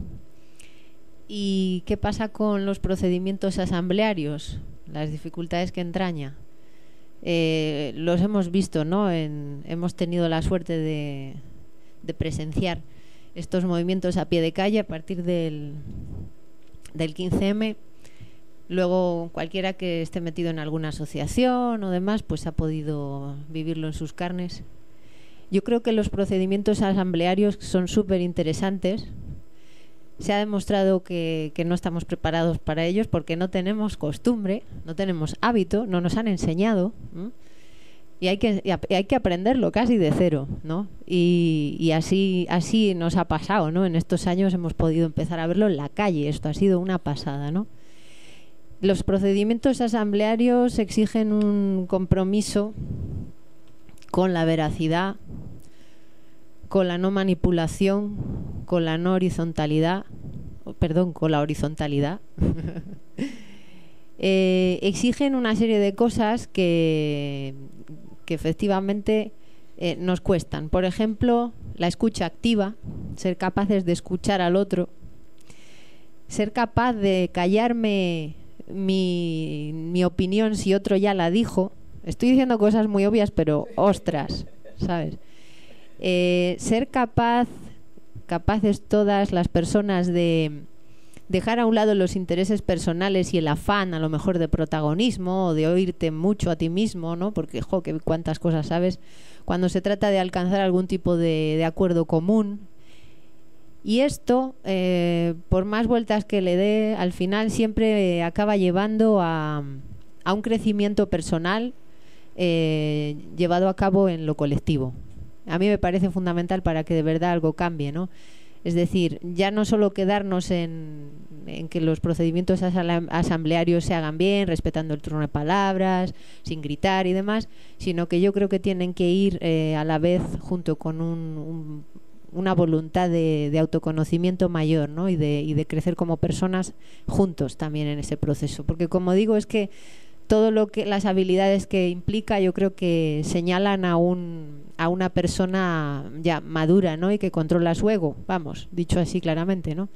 ¿Y qué pasa con los procedimientos asamblearios? Las dificultades que entraña. Eh, los hemos visto, ¿no? En, hemos tenido la suerte de, de presenciar estos movimientos a pie de calle a partir del, del quince eme. Luego cualquiera que esté metido en alguna asociación o demás, pues ha podido vivirlo en sus carnes. Yo creo que los procedimientos asamblearios son súper interesantes. Se ha demostrado que, que no estamos preparados para ellos porque no tenemos costumbre, no tenemos hábito, no nos han enseñado, ¿no? Y hay que, y hay que aprenderlo casi de cero, ¿no? Y, y así, así nos ha pasado, ¿no? En estos años hemos podido empezar a verlo en la calle. Esto ha sido una pasada, ¿no? Los procedimientos asamblearios exigen un compromiso con la veracidad, con la no manipulación, con la no horizontalidad, perdón, con la horizontalidad. eh, exigen una serie de cosas que, que efectivamente eh, nos cuestan. Por ejemplo, la escucha activa, ser capaces de escuchar al otro, ser capaz de callarme Mi, mi opinión si otro ya la dijo. Estoy diciendo cosas muy obvias, pero ostras, ¿sabes? Eh, ser capaz, capaces todas las personas de, dejar a un lado los intereses personales y el afán a lo mejor de protagonismo o de oírte mucho a ti mismo, ¿no? Porque, jo, que cuántas cosas sabes, cuando se trata de alcanzar algún tipo de, de acuerdo común. Y esto, eh, por más vueltas que le dé, al final siempre eh, acaba llevando a, a un crecimiento personal eh, llevado a cabo en lo colectivo. A mí me parece fundamental para que de verdad algo cambie, ¿no? Es decir, ya no solo quedarnos en, en que los procedimientos asamblearios se hagan bien, respetando el turno de palabras, sin gritar y demás, sino que yo creo que tienen que ir eh, a la vez junto con un, un, una voluntad de, de autoconocimiento mayor, ¿no? y, de, y de crecer como personas juntos también en ese proceso. Porque, como digo, es que todo lo que las habilidades que implica, yo creo que señalan a un a una persona ya madura, ¿no? Y que controla su ego, vamos, dicho así claramente, ¿no?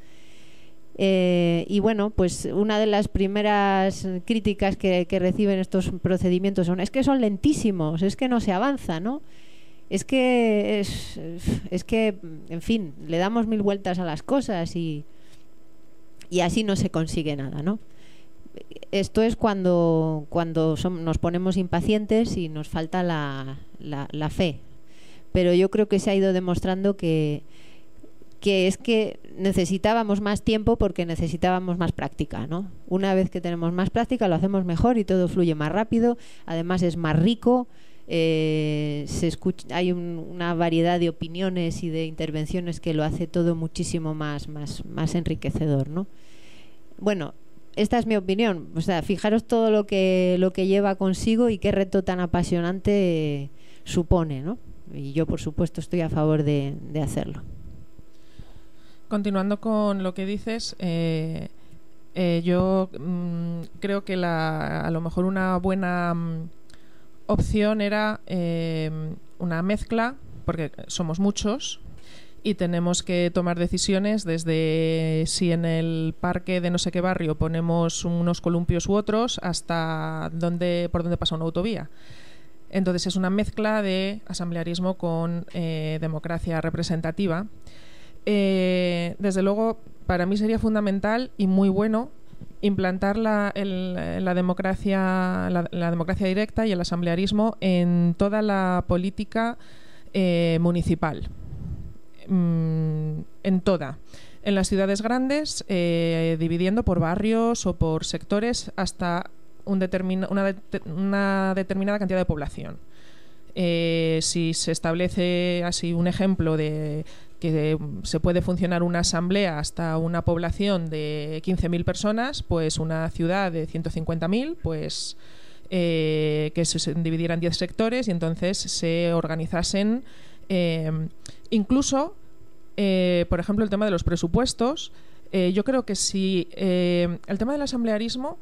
Eh, y bueno, pues una de las primeras críticas que, que reciben estos procedimientos son: es que son lentísimos, es que no se avanza, ¿no? Es que es, es que, en fin, le damos mil vueltas a las cosas y y así no se consigue nada, ¿no? Esto es cuando, cuando son, nos ponemos impacientes y nos falta la, la, la fe. Pero yo creo que se ha ido demostrando que, que es que necesitábamos más tiempo porque necesitábamos más práctica, ¿no? Una vez que tenemos más práctica lo hacemos mejor y todo fluye más rápido, además es más rico, eh, se escucha, hay un, una variedad de opiniones y de intervenciones que lo hace todo muchísimo más, más, más enriquecedor, ¿no? Bueno, esta es mi opinión. O sea, fijaros todo lo que lo que lleva consigo y qué reto tan apasionante eh, supone, ¿no? Y yo, por supuesto, estoy a favor de, de hacerlo. Continuando con lo que dices, eh, eh, yo mmm, creo que la, a lo mejor una buena mmm, opción era eh, una mezcla, porque somos muchos y tenemos que tomar decisiones desde si en el parque de no sé qué barrio ponemos unos columpios u otros hasta dónde, por dónde pasa una autovía. Entonces es una mezcla de asamblearismo con eh, democracia representativa. Eh, desde luego, para mí sería fundamental y muy bueno implantar la, el, la, democracia, la, la democracia directa y el asamblearismo en toda la política eh, municipal. En toda, en las ciudades grandes, eh, dividiendo por barrios o por sectores hasta un determin- una, de- una determinada cantidad de población. Eh, si se establece así un ejemplo de que se puede funcionar una asamblea hasta una población de quince mil personas, pues una ciudad de ciento cincuenta mil, pues eh, que se dividieran diez sectores y entonces se organizasen. Eh, incluso, eh, por ejemplo, el tema de los presupuestos, eh, yo creo que si eh, el tema del asamblearismo,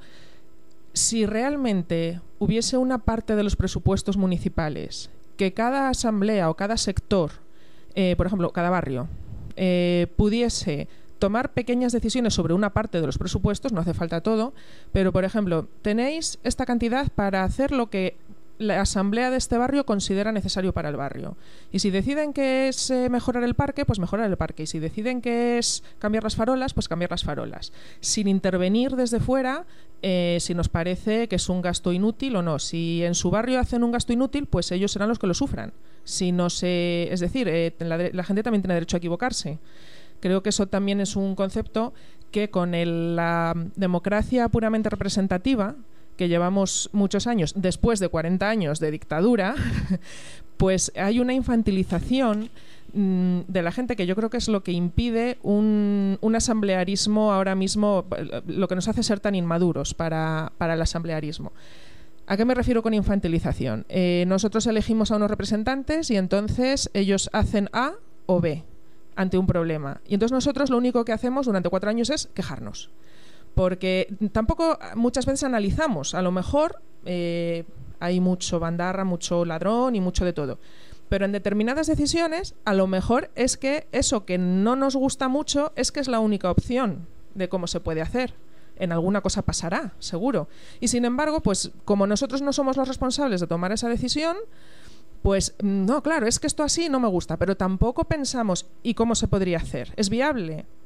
si realmente hubiese una parte de los presupuestos municipales que cada asamblea o cada sector, eh, por ejemplo, cada barrio, eh, pudiese tomar pequeñas decisiones sobre una parte de los presupuestos, no hace falta todo, pero, por ejemplo, tenéis esta cantidad para hacer lo que la asamblea de este barrio considera necesario para el barrio. Y si deciden que es eh, mejorar el parque, pues mejorar el parque. Y si deciden que es cambiar las farolas, pues cambiar las farolas. Sin intervenir desde fuera, eh, si nos parece que es un gasto inútil o no. Si en su barrio hacen un gasto inútil, pues ellos serán los que lo sufran. Si no se, es decir, eh, la, la gente también tiene derecho a equivocarse. Creo que eso también es un concepto que con el, la democracia puramente representativa, que llevamos muchos años, después de cuarenta años de dictadura, pues hay una infantilización mmm, de la gente que yo creo que es lo que impide un, un asamblearismo ahora mismo, lo que nos hace ser tan inmaduros para, para el asamblearismo. ¿A qué me refiero con infantilización? Eh, nosotros elegimos a unos representantes y entonces ellos hacen A o B ante un problema. Y entonces nosotros lo único que hacemos durante cuatro años es quejarnos. Porque tampoco muchas veces analizamos, a lo mejor eh, hay mucho bandarra, mucho ladrón y mucho de todo, pero en determinadas decisiones a lo mejor es que eso que no nos gusta mucho es que es la única opción de cómo se puede hacer. En alguna cosa pasará, seguro. Y sin embargo, pues como nosotros no somos los responsables de tomar esa decisión, pues no, claro, es que esto así no me gusta, pero tampoco pensamos ¿y cómo se podría hacer? ¿Es viable?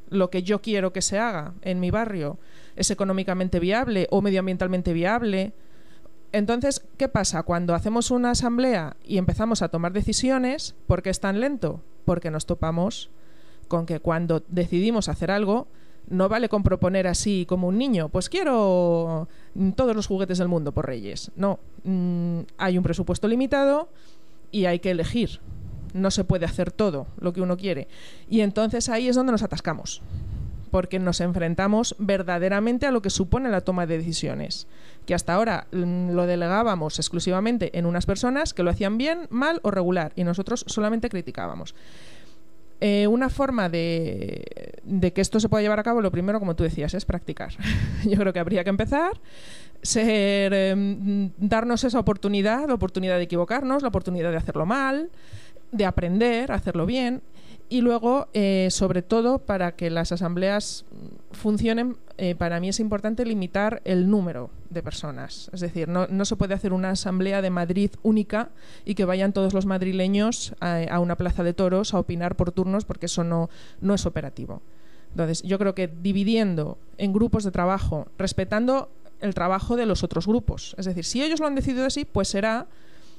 lo que yo quiero que se haga en mi barrio es económicamente viable o medioambientalmente viable. Entonces, ¿qué pasa? Cuando hacemos una asamblea y empezamos a tomar decisiones, ¿por qué es tan lento? Porque nos topamos con que cuando decidimos hacer algo, no vale con proponer así como un niño, pues quiero todos los juguetes del mundo por Reyes. No, mm, hay un presupuesto limitado y hay que elegir. No se puede hacer todo lo que uno quiere. Y entonces ahí es donde nos atascamos, porque nos enfrentamos verdaderamente a lo que supone la toma de decisiones, que hasta ahora mm, lo delegábamos exclusivamente en unas personas que lo hacían bien, mal o regular, y nosotros solamente criticábamos. Eh, una forma de, de que esto se pueda llevar a cabo, lo primero, como tú decías, es practicar. Yo creo que habría que empezar, ser, eh, darnos esa oportunidad, la oportunidad de equivocarnos, la oportunidad de hacerlo mal, de aprender a hacerlo bien, y luego, eh, sobre todo, para que las asambleas funcionen, eh, para mí es importante limitar el número de personas. Es decir, no, no se puede hacer una asamblea de Madrid única y que vayan todos los madrileños a, a una plaza de toros a opinar por turnos, porque eso no, no es operativo. Entonces, yo creo que dividiendo en grupos de trabajo, respetando el trabajo de los otros grupos. Es decir, si ellos lo han decidido así, pues será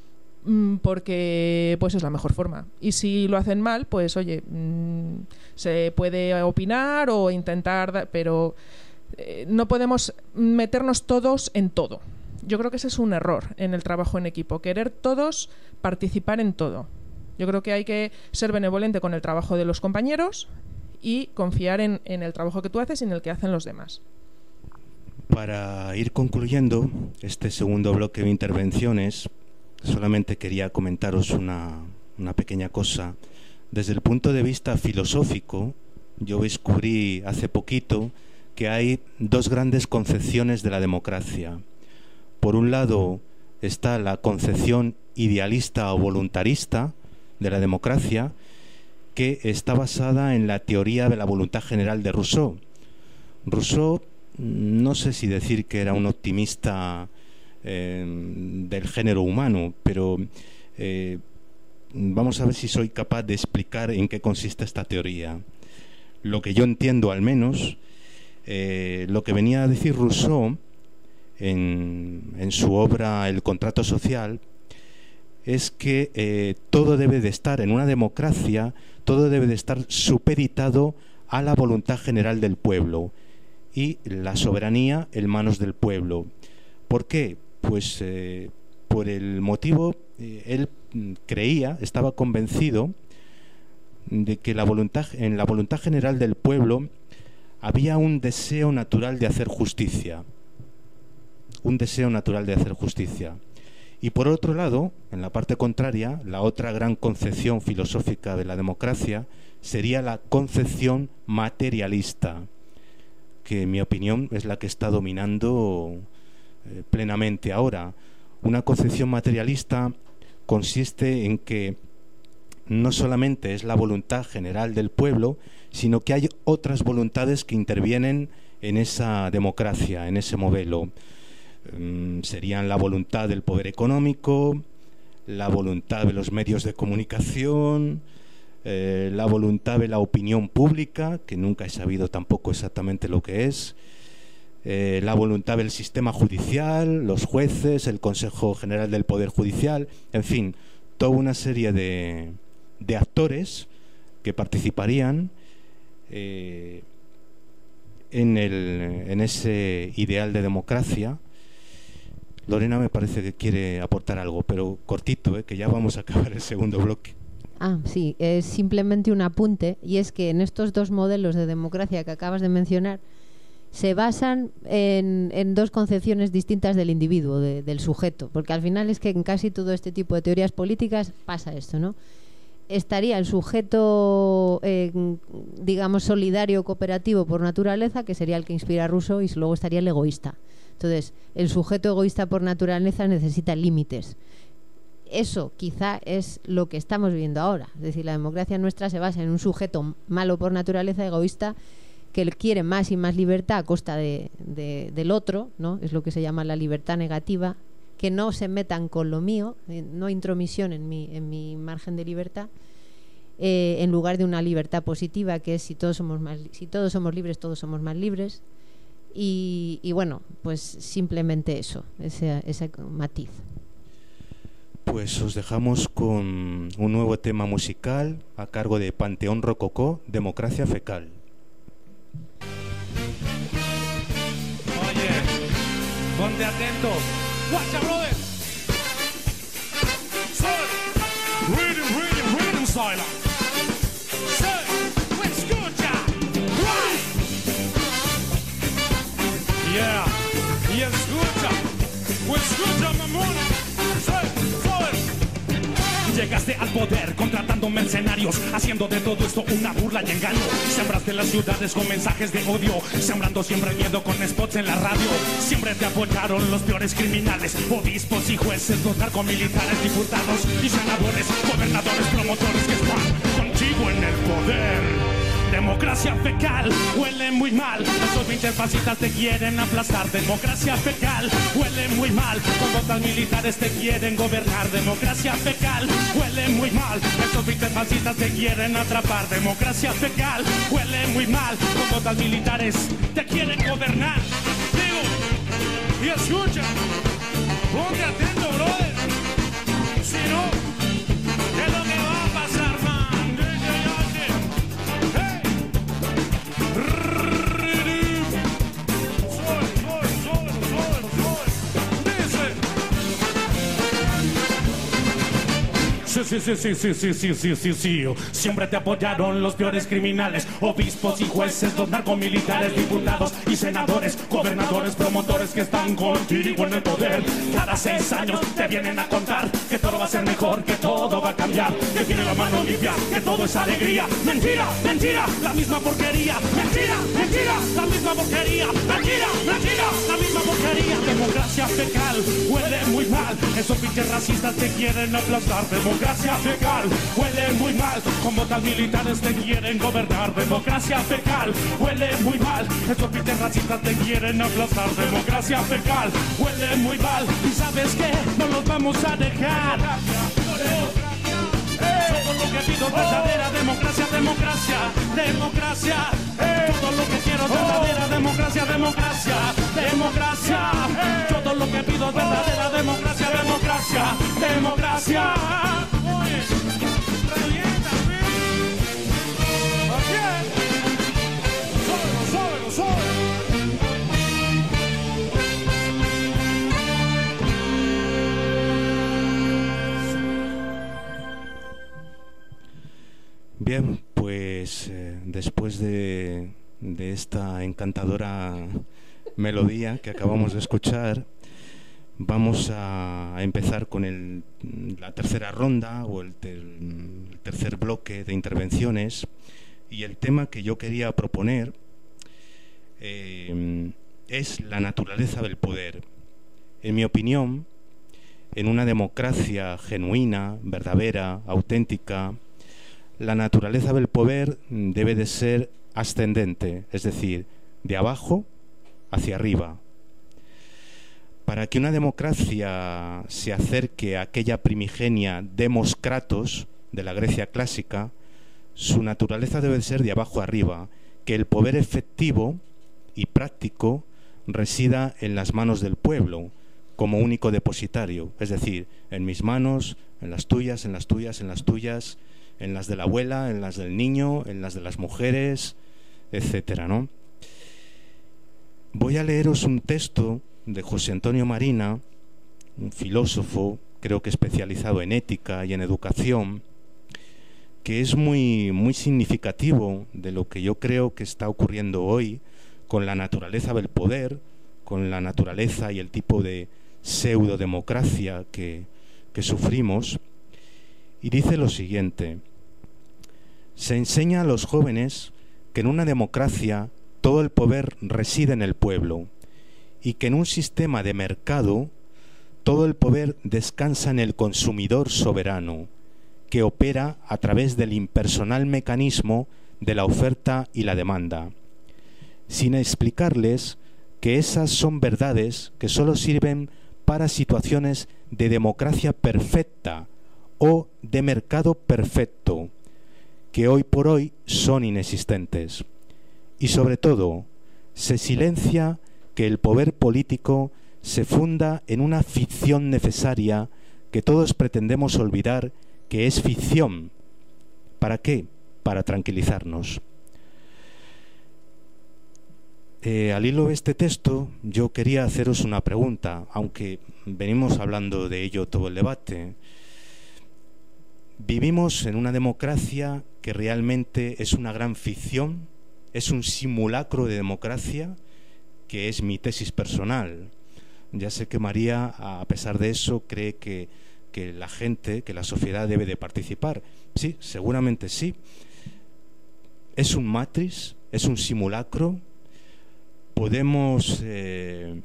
porque pues es la mejor forma, y si lo hacen mal, pues oye, mmm, se puede opinar o intentar, pero eh, no podemos meternos todos en todo. Yo creo que ese es un error en el trabajo en equipo, querer todos participar en todo. Yo creo que hay que ser benevolente con el trabajo de los compañeros y confiar en, en el trabajo que tú haces y en el que hacen los demás. Para ir concluyendo este segundo bloque de intervenciones, solamente quería comentaros una, una pequeña cosa. Desde el punto de vista filosófico, yo descubrí hace poquito que hay dos grandes concepciones de la democracia. Por un lado está la concepción idealista o voluntarista de la democracia, que está basada en la teoría de la voluntad general de Rousseau. Rousseau, no sé si decir que era un optimista Eh, del género humano, pero eh, vamos a ver si soy capaz de explicar en qué consiste esta teoría. Lo que yo entiendo, al menos, eh, lo que venía a decir Rousseau en, en su obra El contrato social, es que eh, todo debe de estar en una democracia, todo debe de estar supeditado a la voluntad general del pueblo y la soberanía en manos del pueblo. ¿Por qué? Pues eh, por el motivo, eh, él creía, estaba convencido de que la voluntad, en la voluntad general del pueblo había un deseo natural de hacer justicia, un deseo natural de hacer justicia. Y por otro lado, en la parte contraria, la otra gran concepción filosófica de la democracia sería la concepción materialista, que en mi opinión es la que está dominando plenamente ahora. Una concepción materialista consiste en que no solamente es la voluntad general del pueblo, sino que hay otras voluntades que intervienen en esa democracia, en ese modelo. Um, serían la voluntad del poder económico, la voluntad de los medios de comunicación, eh, la voluntad de la opinión pública, que nunca he sabido tampoco exactamente lo que es, Eh, la voluntad del sistema judicial, los jueces, el Consejo General del Poder Judicial, en fin, toda una serie de, de actores que participarían eh, en, el, en ese ideal de democracia. Lorena me parece que quiere aportar algo, pero cortito, ¿eh? Que ya vamos a acabar el segundo bloque. Ah, sí, es simplemente un apunte, y es que en estos dos modelos de democracia que acabas de mencionar, se basan en, en dos concepciones distintas del individuo, de, del sujeto, porque al final es que en casi todo este tipo de teorías políticas pasa esto, ¿no? Estaría el sujeto, eh, digamos, solidario, cooperativo por naturaleza, que sería el que inspira a Rousseau, y luego estaría el egoísta. Entonces, el sujeto egoísta por naturaleza necesita límites. Eso quizá es lo que estamos viviendo ahora. Es decir, la democracia nuestra se basa en un sujeto malo por naturaleza, egoísta, que quiere más y más libertad a costa de, de, del otro, ¿no? Es lo que se llama la libertad negativa, que no se metan con lo mío, eh, no intromisión en mi, en mi margen de libertad. eh, en lugar de una libertad positiva, que es si todos somos más, si todos somos libres, todos somos más libres. Y, y bueno, pues simplemente eso, ese, ese matiz. Pues os dejamos con un nuevo tema musical a cargo de Panteón Rococó, Democracia Fecal. Oye, ponte atento. Guacha, brother. Soy Rhythm, Rhythm, Rhythm Style. Soy, pues escucha. Right. Yeah, y escucha. Pues escucha, mamón. Soy, soy. Llegaste al poder contratando mercenarios, haciendo de todo esto una burla y engaño. Sembraste las ciudades con mensajes de odio, sembrando siempre miedo con spots en la radio. Siempre te apoyaron los peores criminales, obispos y jueces, los narcomilitares, diputados y senadores, gobernadores, promotores que están contigo en el poder. Democracia fecal, huele muy mal. Esos pinches fascistas te quieren aplastar. Democracia fecal, huele muy mal. Con botas militares te quieren gobernar. Democracia fecal, huele muy mal. Esos pinches fascistas te quieren atrapar. Democracia fecal, huele muy mal. Con botas militares te quieren gobernar. Digo, y escucha, ponte atento, brother. Si no, ¿qué es lo que va a pasar, man? Sí, sí, sí, sí, sí, sí, sí, sí, sí. Siempre te apoyaron los peores criminales, obispos y jueces, los narcomilitares, diputados y senadores, gobernadores, promotores que están contigo en el poder. Cada seis años te vienen a contar que todo va a ser mejor, que todo va a cambiar, que tiene la mano limpia, que todo es alegría. Mentira, mentira, la misma porquería. Mentira, mentira, la misma porquería. Mentira, mentira, la misma porquería. Democracia fecal, huele muy mal. Esos pinches racistas te quieren aplastar. Democracia fecal, huele muy mal. Con botas militares te quieren gobernar. Democracia fecal, huele muy mal. Esos pinches racistas te quieren aplastar. Democracia fecal, huele muy mal. ¿Y sabes qué? No los vamos a dejar. Todo lo que pido, verdadera democracia, democracia, democracia. Todo lo que quiero, verdadera democracia, democracia, democracia. Todo lo que pido, verdadera democracia, democracia, democracia. Sóbelo, sóbelo, sóbelo. Bien, pues eh, después de, de esta encantadora melodía que acabamos de escuchar, vamos a, a empezar con el, la tercera ronda o el, ter, el tercer bloque de intervenciones, y el tema que yo quería proponer eh, es la naturaleza del poder. En mi opinión, en una democracia genuina, verdadera, auténtica, la naturaleza del poder debe de ser ascendente, es decir, de abajo hacia arriba. Para que una democracia se acerque a aquella primigenia demos kratos de la Grecia clásica, su naturaleza debe ser de abajo arriba, que el poder efectivo y práctico resida en las manos del pueblo como único depositario, es decir, en mis manos, en las tuyas, en las tuyas, en las tuyas, en las de la abuela, en las del niño, en las de las mujeres, etcétera, ¿no? Voy a leeros un texto de José Antonio Marina, un filósofo, creo que especializado en ética y en educación, que es muy, muy significativo de lo que yo creo que está ocurriendo hoy con la naturaleza del poder, con la naturaleza y el tipo de pseudodemocracia que, que sufrimos. Y dice lo siguiente: se enseña a los jóvenes que en una democracia todo el poder reside en el pueblo y que en un sistema de mercado todo el poder descansa en el consumidor soberano, que opera a través del impersonal mecanismo de la oferta y la demanda, sin explicarles que esas son verdades que solo sirven para situaciones de democracia perfecta o de mercado perfecto, que hoy por hoy son inexistentes. Y sobre todo, se silencia que el poder político se funda en una ficción necesaria que todos pretendemos olvidar que es ficción. ¿Para qué? Para tranquilizarnos. Eh, al hilo de este texto, yo quería haceros una pregunta, aunque venimos hablando de ello todo el debate. ¿Vivimos en una democracia que realmente es una gran ficción? ¿Es un simulacro de democracia? Que es mi tesis personal. Ya sé que María, a pesar de eso, cree que, que la gente, que la sociedad debe de participar. Sí, seguramente sí. ¿Es un matriz? ¿Es un simulacro? ¿Podemos eh,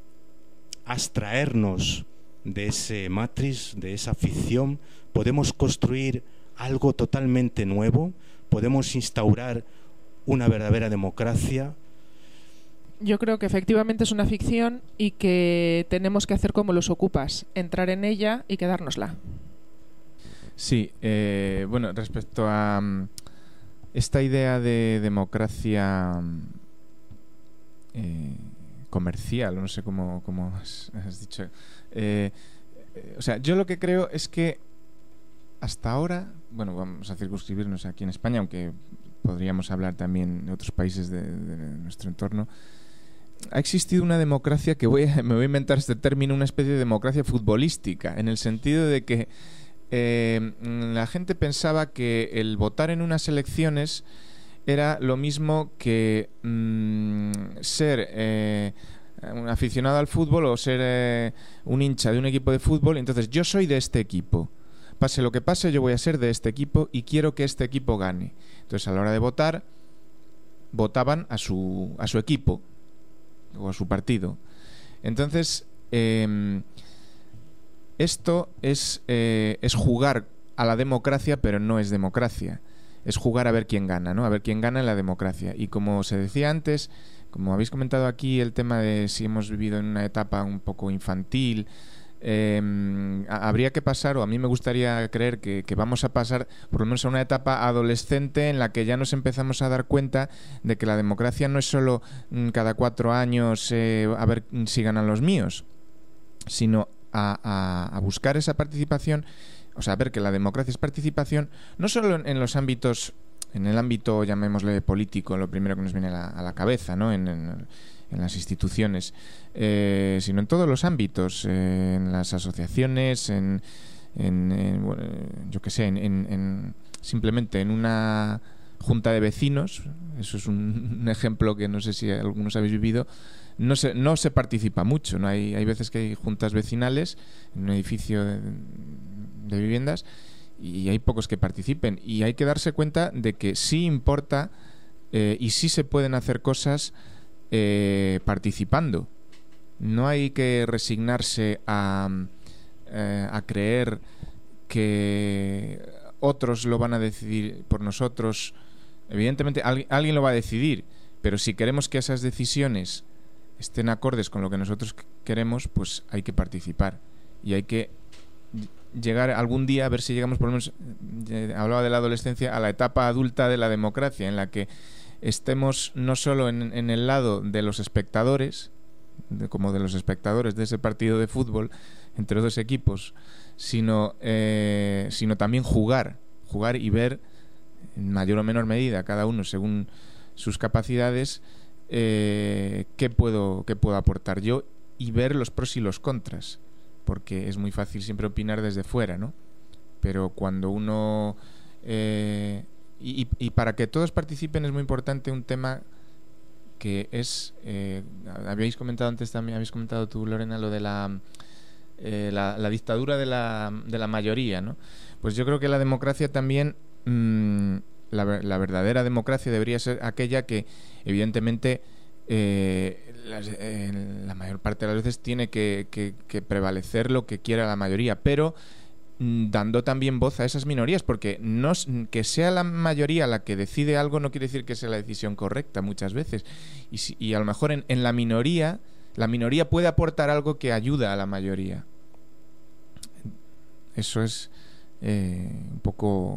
abstraernos de ese matriz, de esa ficción? ¿Podemos construir algo totalmente nuevo? ¿Podemos instaurar una verdadera democracia? Yo creo que efectivamente es una ficción y que tenemos que hacer como los ocupas, entrar en ella y quedárnosla. Sí, eh, bueno, respecto a um, esta idea de democracia um, eh, comercial, no sé cómo, cómo has, has dicho, eh, eh, o sea, yo lo que creo es que hasta ahora, bueno, vamos a circunscribirnos aquí en España, aunque podríamos hablar también de otros países de, de nuestro entorno, ha existido una democracia que voy a, me voy a inventar este término, una especie de democracia futbolística, en el sentido de que eh, la gente pensaba que el votar en unas elecciones era lo mismo que mmm, ser eh, un aficionado al fútbol o ser eh, un hincha de un equipo de fútbol. Entonces, yo soy de este equipo. Pase lo que pase, yo voy a ser de este equipo y quiero que este equipo gane. Entonces, a la hora de votar, votaban a su, a su equipo o a su partido. Entonces, eh, esto es, eh, es jugar a la democracia, pero no es democracia. Es jugar a ver quién gana, ¿no? A ver quién gana en la democracia. Y como se decía antes, como habéis comentado aquí, el tema de si hemos vivido en una etapa un poco infantil, eh, habría que pasar, o a mí me gustaría creer que, que vamos a pasar por lo menos a una etapa adolescente en la que ya nos empezamos a dar cuenta de que la democracia no es solo mm, cada cuatro años eh, a ver si ganan los míos, sino a, a, a buscar esa participación. O sea, ver que la democracia es participación no solo en, en los ámbitos, en el ámbito, llamémosle político, lo primero que nos viene a la, a la cabeza, ¿no? En, en, en las instituciones, eh, sino en todos los ámbitos, eh, en las asociaciones, en, en, en bueno, yo qué sé, en, en, en simplemente en una junta de vecinos. Eso es un, un ejemplo que no sé si algunos habéis vivido. No se, no se participa mucho, ¿no? Hay, hay veces que hay juntas vecinales en un edificio de, de viviendas y hay pocos que participen, y hay que darse cuenta de que sí importa eh, y sí se pueden hacer cosas eh, participando. No hay que resignarse a, eh, a creer que otros lo van a decidir por nosotros. Evidentemente alguien, alguien lo va a decidir, pero si queremos que esas decisiones estén acordes con lo que nosotros queremos, pues hay que participar y hay que llegar algún día a ver si llegamos, por lo menos, eh, hablaba de la adolescencia, a la etapa adulta de la democracia, en la que estemos no solo en, en el lado de los espectadores, de, como de los espectadores de ese partido de fútbol entre dos equipos, sino eh, sino también jugar, jugar y ver en mayor o menor medida, cada uno según sus capacidades, eh, qué puedo qué puedo aportar yo, y ver los pros y los contras, porque es muy fácil siempre opinar desde fuera, ¿no? Pero cuando uno eh, y, y para que todos participen es muy importante un tema que es eh, habéis comentado antes también, habéis comentado tú, Lorena, lo de la eh, la, la dictadura de la, de la mayoría, ¿no? Pues yo creo que la democracia también mmm, la, la verdadera democracia debería ser aquella que evidentemente eh, la, eh, la mayor parte de las veces tiene que, que, que prevalecer lo que quiera la mayoría, pero mmm, dando también voz a esas minorías, porque no que sea la mayoría la que decide algo no quiere decir que sea la decisión correcta muchas veces, y, si, y a lo mejor en, en la minoría la minoría puede aportar algo que ayuda a la mayoría. Eso es eh, un poco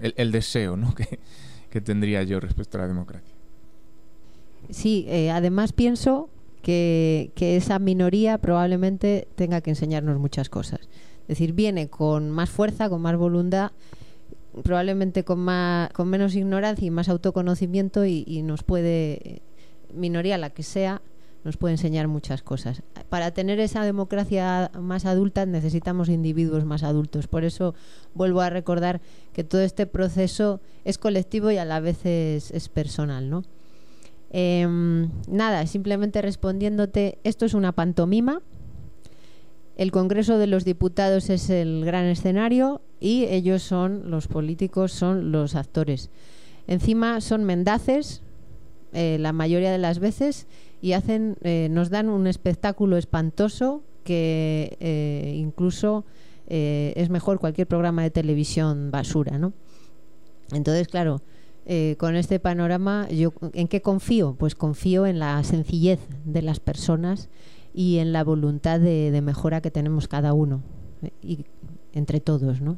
el, el deseo, ¿no? que, que tendría yo respecto a la democracia. Sí, eh, además pienso que, que esa minoría probablemente tenga que enseñarnos muchas cosas. Es decir, viene con más fuerza, con más voluntad, probablemente con más, con menos ignorancia y más autoconocimiento, y, y nos puede, minoría la que sea, nos puede enseñar muchas cosas. Para tener esa democracia más adulta necesitamos individuos más adultos. Por eso vuelvo a recordar que todo este proceso es colectivo y a la vez es, es personal, ¿no? Eh, nada, simplemente respondiéndote, esto es una pantomima. El Congreso de los Diputados es el gran escenario y ellos son, los políticos son los actores. Encima son mendaces eh, la mayoría de las veces, y hacen, eh, nos dan un espectáculo espantoso que eh, incluso eh, es mejor cualquier programa de televisión basura, ¿no? Entonces, claro, eh, con este panorama, yo ¿en qué confío? Pues confío en la sencillez de las personas y en la voluntad de, de mejora que tenemos cada uno, eh, y entre todos, ¿no?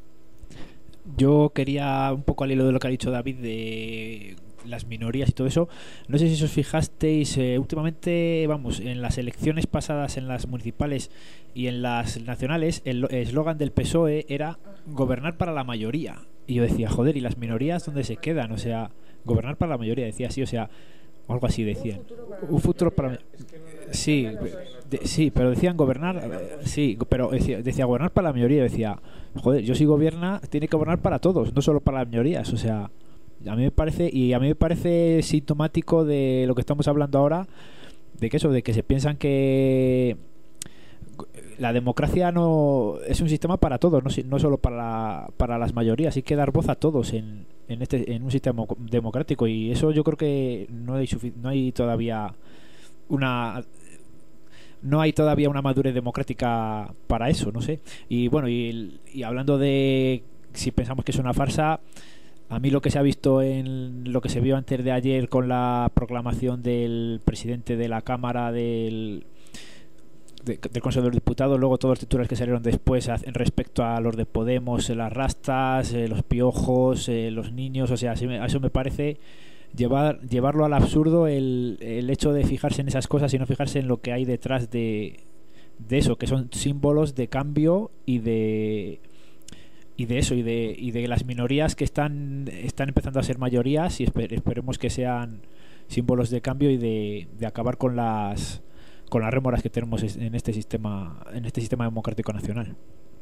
Yo quería, un poco al hilo de lo que ha dicho David de las minorías y todo eso, no sé si os fijasteis, eh, últimamente, vamos, en las elecciones pasadas, en las municipales y en las nacionales, el eslogan del P S O E era gobernar para la mayoría, y yo decía, joder, ¿y las minorías dónde se quedan? O sea, gobernar para la mayoría, decía así, o sea, o algo así decían, un futuro para, sí, de, sí, pero decían gobernar, sí, pero decía, decía gobernar para la mayoría, decía, joder, yo si gobierna tiene que gobernar para todos, no solo para las minorías. O sea, a mí me parece, y a mí me parece sintomático de lo que estamos hablando ahora, de que eso, de que se piensan que la democracia no es un sistema para todos, no, no solo para, para las mayorías. Hay que dar voz a todos en, en este en un sistema democrático, y eso yo creo que no hay no hay todavía una no hay todavía una madurez democrática para eso, no sé. Y bueno, y, y hablando de si pensamos que es una farsa, a mí lo que se ha visto en lo que se vio antes de ayer con la proclamación del presidente de la Cámara del de, del Consejo de los Diputados, luego todos los titulares que salieron después en respecto a los de Podemos, las rastas, eh, los piojos, eh, los niños, o sea, a eso me parece llevar llevarlo al absurdo el, el hecho de fijarse en esas cosas y no fijarse en lo que hay detrás de, de eso, que son símbolos de cambio y de y de eso y de y de las minorías que están están empezando a ser mayorías, y esper, esperemos que sean símbolos de cambio y de, de acabar con las con las rémoras que tenemos en este sistema en este sistema democrático nacional.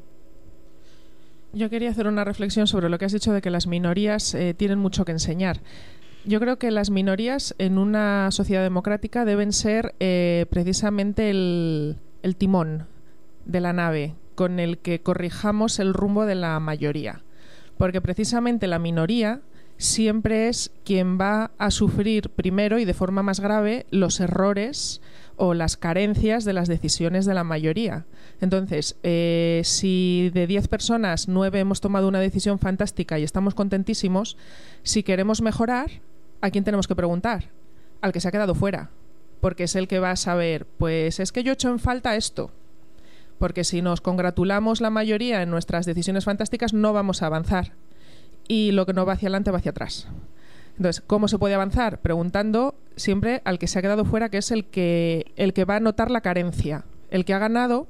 Yo quería hacer una reflexión sobre lo que has dicho de que las minorías eh, tienen mucho que enseñar. Yo creo que las minorías en una sociedad democrática deben ser eh, precisamente el, el timón de la nave con el que corrijamos el rumbo de la mayoría, porque precisamente la minoría siempre es quien va a sufrir primero y de forma más grave los errores o las carencias de las decisiones de la mayoría. Entonces, eh, si de diez personas, nueve hemos tomado una decisión fantástica y estamos contentísimos, si queremos mejorar, ¿a quién tenemos que preguntar? Al que se ha quedado fuera, porque es el que va a saber, pues es que yo he hecho en falta esto. Porque si nos congratulamos la mayoría en nuestras decisiones fantásticas, no vamos a avanzar. Y lo que no va hacia adelante va hacia atrás. Entonces, ¿cómo se puede avanzar? Preguntando siempre al que se ha quedado fuera, que es el que, el que va a notar la carencia. El que ha ganado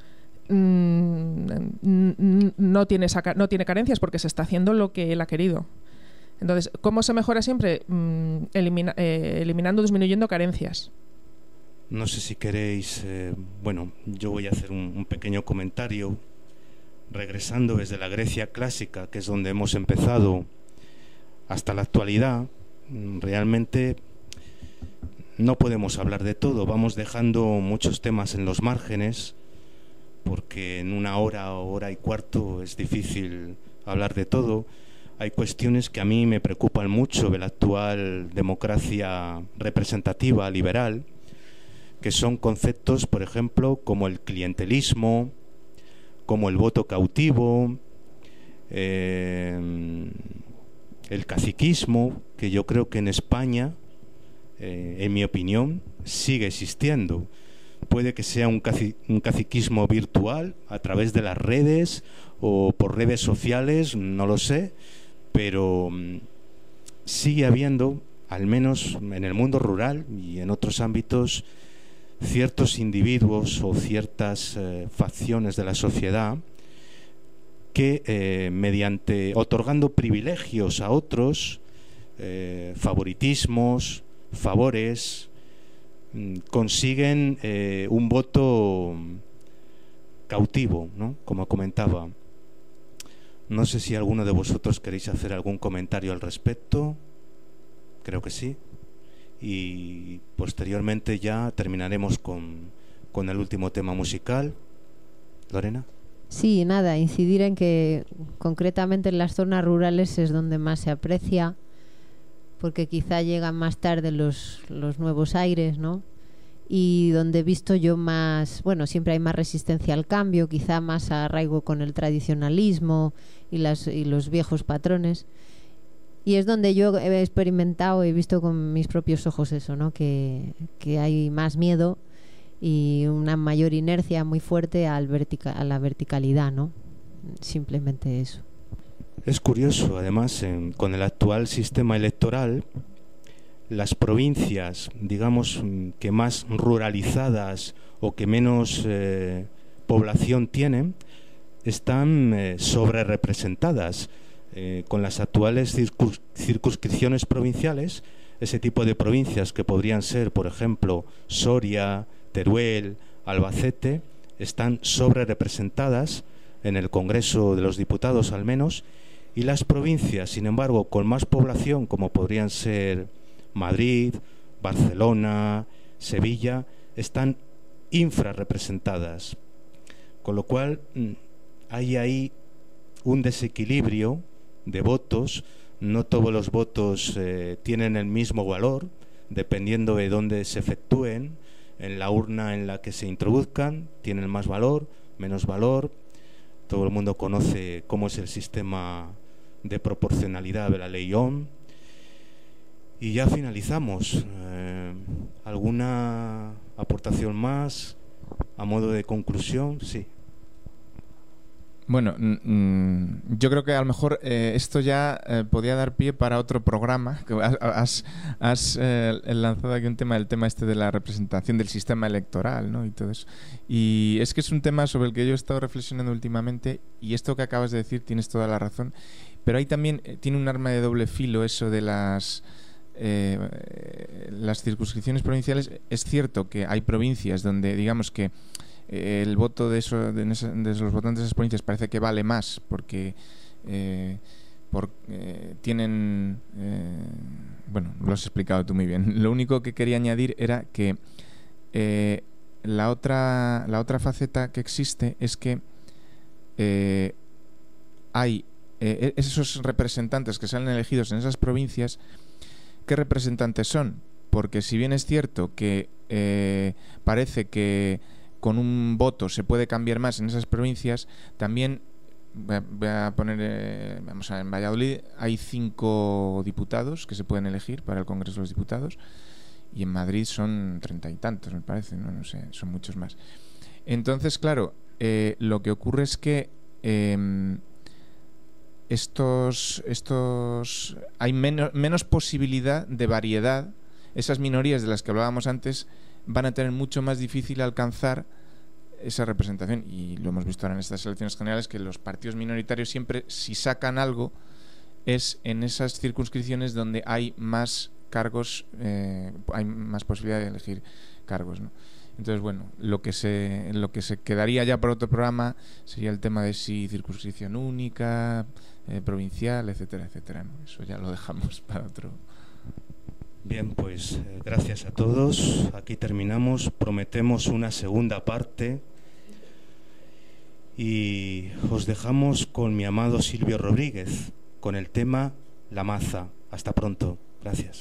mmm, no, tiene esa, no tiene carencias porque se está haciendo lo que él ha querido. Entonces, ¿cómo se mejora siempre? Mm, elimina, eh, eliminando, disminuyendo carencias. No sé si queréis, eh, bueno, yo voy a hacer un, un pequeño comentario, regresando desde la Grecia clásica, que es donde hemos empezado, hasta la actualidad. Realmente no podemos hablar de todo, vamos dejando muchos temas en los márgenes, porque en una hora o hora y cuarto es difícil hablar de todo. Hay cuestiones que a mí me preocupan mucho de la actual democracia representativa liberal, que son conceptos, por ejemplo, como el clientelismo, como el voto cautivo, eh, el caciquismo, que yo creo que en España, eh, en mi opinión, sigue existiendo. Puede que sea un, caci un caciquismo virtual a través de las redes o por redes sociales, no lo sé, pero mm, sigue habiendo, al menos en el mundo rural y en otros ámbitos, ciertos individuos o ciertas eh, facciones de la sociedad que eh, mediante otorgando privilegios a otros, eh, favoritismos, favores, mm, consiguen eh, un voto cautivo, ¿no? Como comentaba. No sé si alguno de vosotros queréis hacer algún comentario al respecto. Creo que sí. Y posteriormente ya terminaremos con, con el último tema musical. Lorena. Sí, nada, incidir en que concretamente en las zonas rurales es donde más se aprecia, porque quizá llegan más tarde los, los nuevos aires, ¿no? Y donde he visto yo más, bueno, siempre hay más resistencia al cambio, quizá más arraigo con el tradicionalismo y, las, y los viejos patrones. Y es donde yo he experimentado, he visto con mis propios ojos eso, ¿no? Que, que hay más miedo y una mayor inercia muy fuerte al vertica, a la verticalidad, ¿no? Simplemente eso. Es curioso, además, en, con el actual sistema electoral, las provincias, digamos, que más ruralizadas o que menos eh, población tienen, están eh, sobre representadas. Eh, con las actuales circuns circunscripciones provinciales, ese tipo de provincias que podrían ser, por ejemplo, Soria, Teruel, Albacete, están sobre representadas en el Congreso de los Diputados al menos, y las provincias, sin embargo, con más población, como podrían ser Madrid, Barcelona, Sevilla, están infrarrepresentadas, con lo cual hay ahí un desequilibrio de votos. No todos los votos eh, tienen el mismo valor, dependiendo de dónde se efectúen, en la urna en la que se introduzcan, tienen más valor, menos valor. Todo el mundo conoce cómo es el sistema de proporcionalidad de la ley Ohm. Y ya finalizamos. Eh, ¿Alguna aportación más a modo de conclusión? Sí. Bueno, mm, yo creo que a lo mejor eh, esto ya eh, podía dar pie para otro programa. Que has has, has eh, lanzado aquí un tema, el tema este de la representación del sistema electoral, ¿no? Y todo eso. Y es que es un tema sobre el que yo he estado reflexionando últimamente, y esto que acabas de decir tienes toda la razón, pero ahí también eh, tiene un arma de doble filo eso de las... Eh, las circunscripciones provinciales. Es cierto que hay provincias donde digamos que eh, el voto de, eso, de, esa, de los votantes de esas provincias parece que vale más porque eh, por, eh, tienen eh, bueno, lo has explicado tú muy bien. Lo único que quería añadir era que eh, la otra la otra faceta que existe es que eh, hay eh, esos representantes que salen elegidos en esas provincias. ¿Qué representantes son? Porque si bien es cierto que eh, parece que con un voto se puede cambiar más en esas provincias, también voy a poner, eh, vamos a ver, en Valladolid hay cinco diputados que se pueden elegir para el Congreso de los Diputados, y en Madrid son treinta y tantos, me parece, no, no sé, son muchos más. Entonces, claro, eh, lo que ocurre es que eh, estos estos hay menos menos posibilidad de variedad. Esas minorías de las que hablábamos antes van a tener mucho más difícil alcanzar esa representación, y lo hemos visto ahora en estas elecciones generales, que los partidos minoritarios siempre, si sacan algo, es en esas circunscripciones donde hay más cargos, eh, hay más posibilidad de elegir cargos, ¿no? Entonces, bueno, lo que se lo que se quedaría ya por otro programa sería el tema de si circunscripción única, eh, provincial, etcétera, etcétera, ¿no? Eso ya lo dejamos para otro. Bien, pues eh, gracias a todos. Aquí terminamos. Prometemos una segunda parte y os dejamos con mi amado Silvio Rodríguez con el tema La Maza. Hasta pronto. Gracias.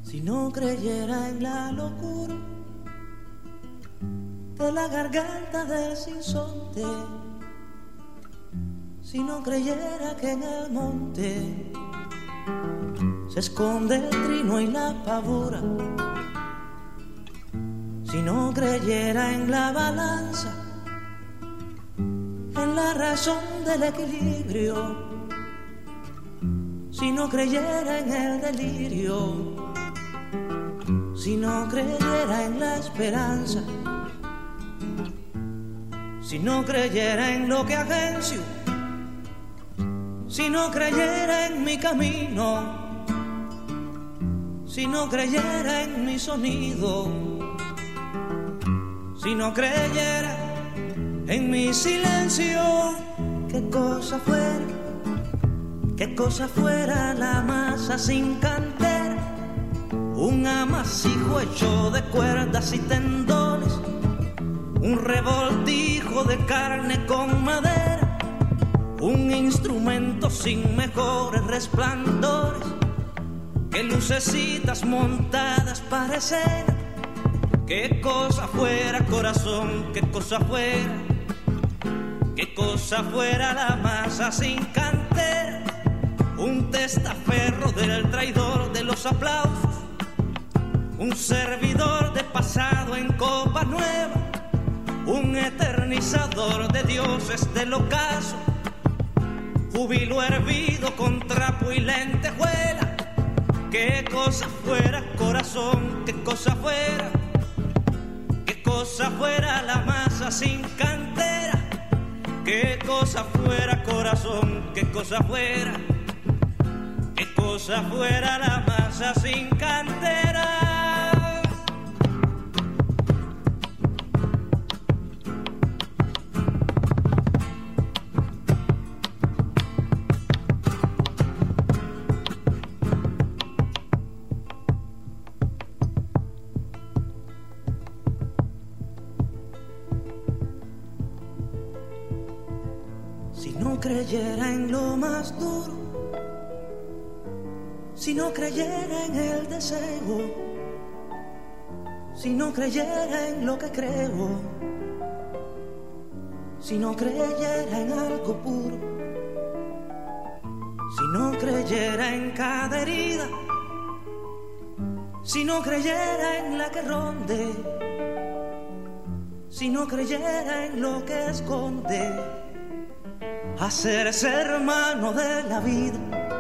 si no creyera en la locura de la garganta del sinsonte, si no creyera que en el monte se esconde el trino y la pavura, si no creyera en la balanza, en la razón del equilibrio, si no creyera en el delirio, si no creyera en la esperanza, si no creyera en lo que agencio, si no creyera en mi camino, si no creyera en mi sonido, si no creyera en mi silencio, qué cosa fuera, qué cosa fuera la masa sin cantera, un amasijo hecho de cuerdas y tendones, un revoltijo de carne con madera, un instrumento sin mejores resplandores que lucecitas montadas para escena. Qué cosa fuera, corazón, qué cosa fuera, qué cosa fuera la masa sin cantera, un testaferro del traidor de los aplausos, un servidor de pasado en copa nueva, un eternizador de dioses del ocaso, júbilo hervido con trapo y lentejuela. Qué cosa fuera, corazón, qué cosa fuera, qué cosa fuera la masa sin cantera, qué cosa fuera, corazón, qué cosa fuera, qué cosa fuera la masa sin cantera. Si no creyera en lo más duro, si no creyera en el deseo, si no creyera en lo que creo, si no creyera en algo puro, si no creyera en cada herida, si no creyera en la que ronde, si no creyera en lo que esconde, hacerse hermano de la vida,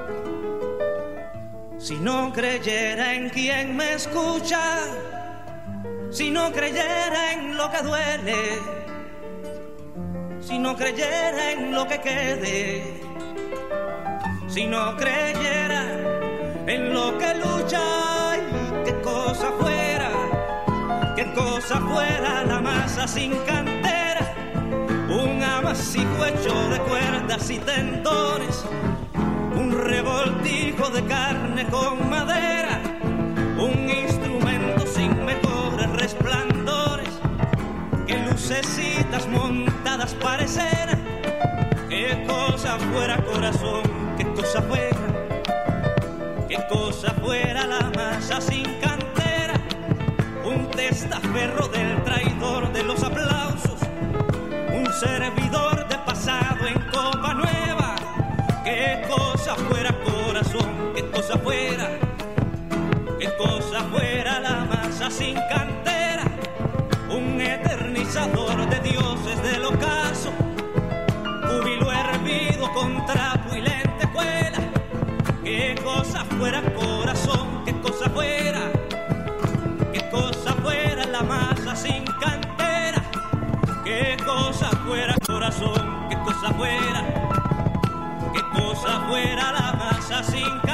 si no creyera en quien me escucha, si no creyera en lo que duele, si no creyera en lo que quede, si no creyera en lo que lucha, y qué cosa fuera, qué cosa fuera la masa sin cantera, un amasijo hecho de cuerdas y tendones, un revoltijo de carne con madera, un instrumento sin mejores resplandores que lucecitas montadas para escena. Qué cosa fuera, corazón, qué cosa fuera, qué cosa fuera la masa sin cantera, un testaferro del traidor de los aplausos, un servidor de pasado en copa nueva. Qué cosa fuera, corazón, qué cosa fuera, qué cosa fuera la masa sin cantera, un eternizador de dioses del ocaso, júbilo hervido con trapo y lentejuela. Qué cosa fuera, corazón, qué cosa fuera, qué cosa fuera la masa sin cantera, qué cosa fuera, corazón, qué cosa fuera, qué cosa fuera la masa sin cantera.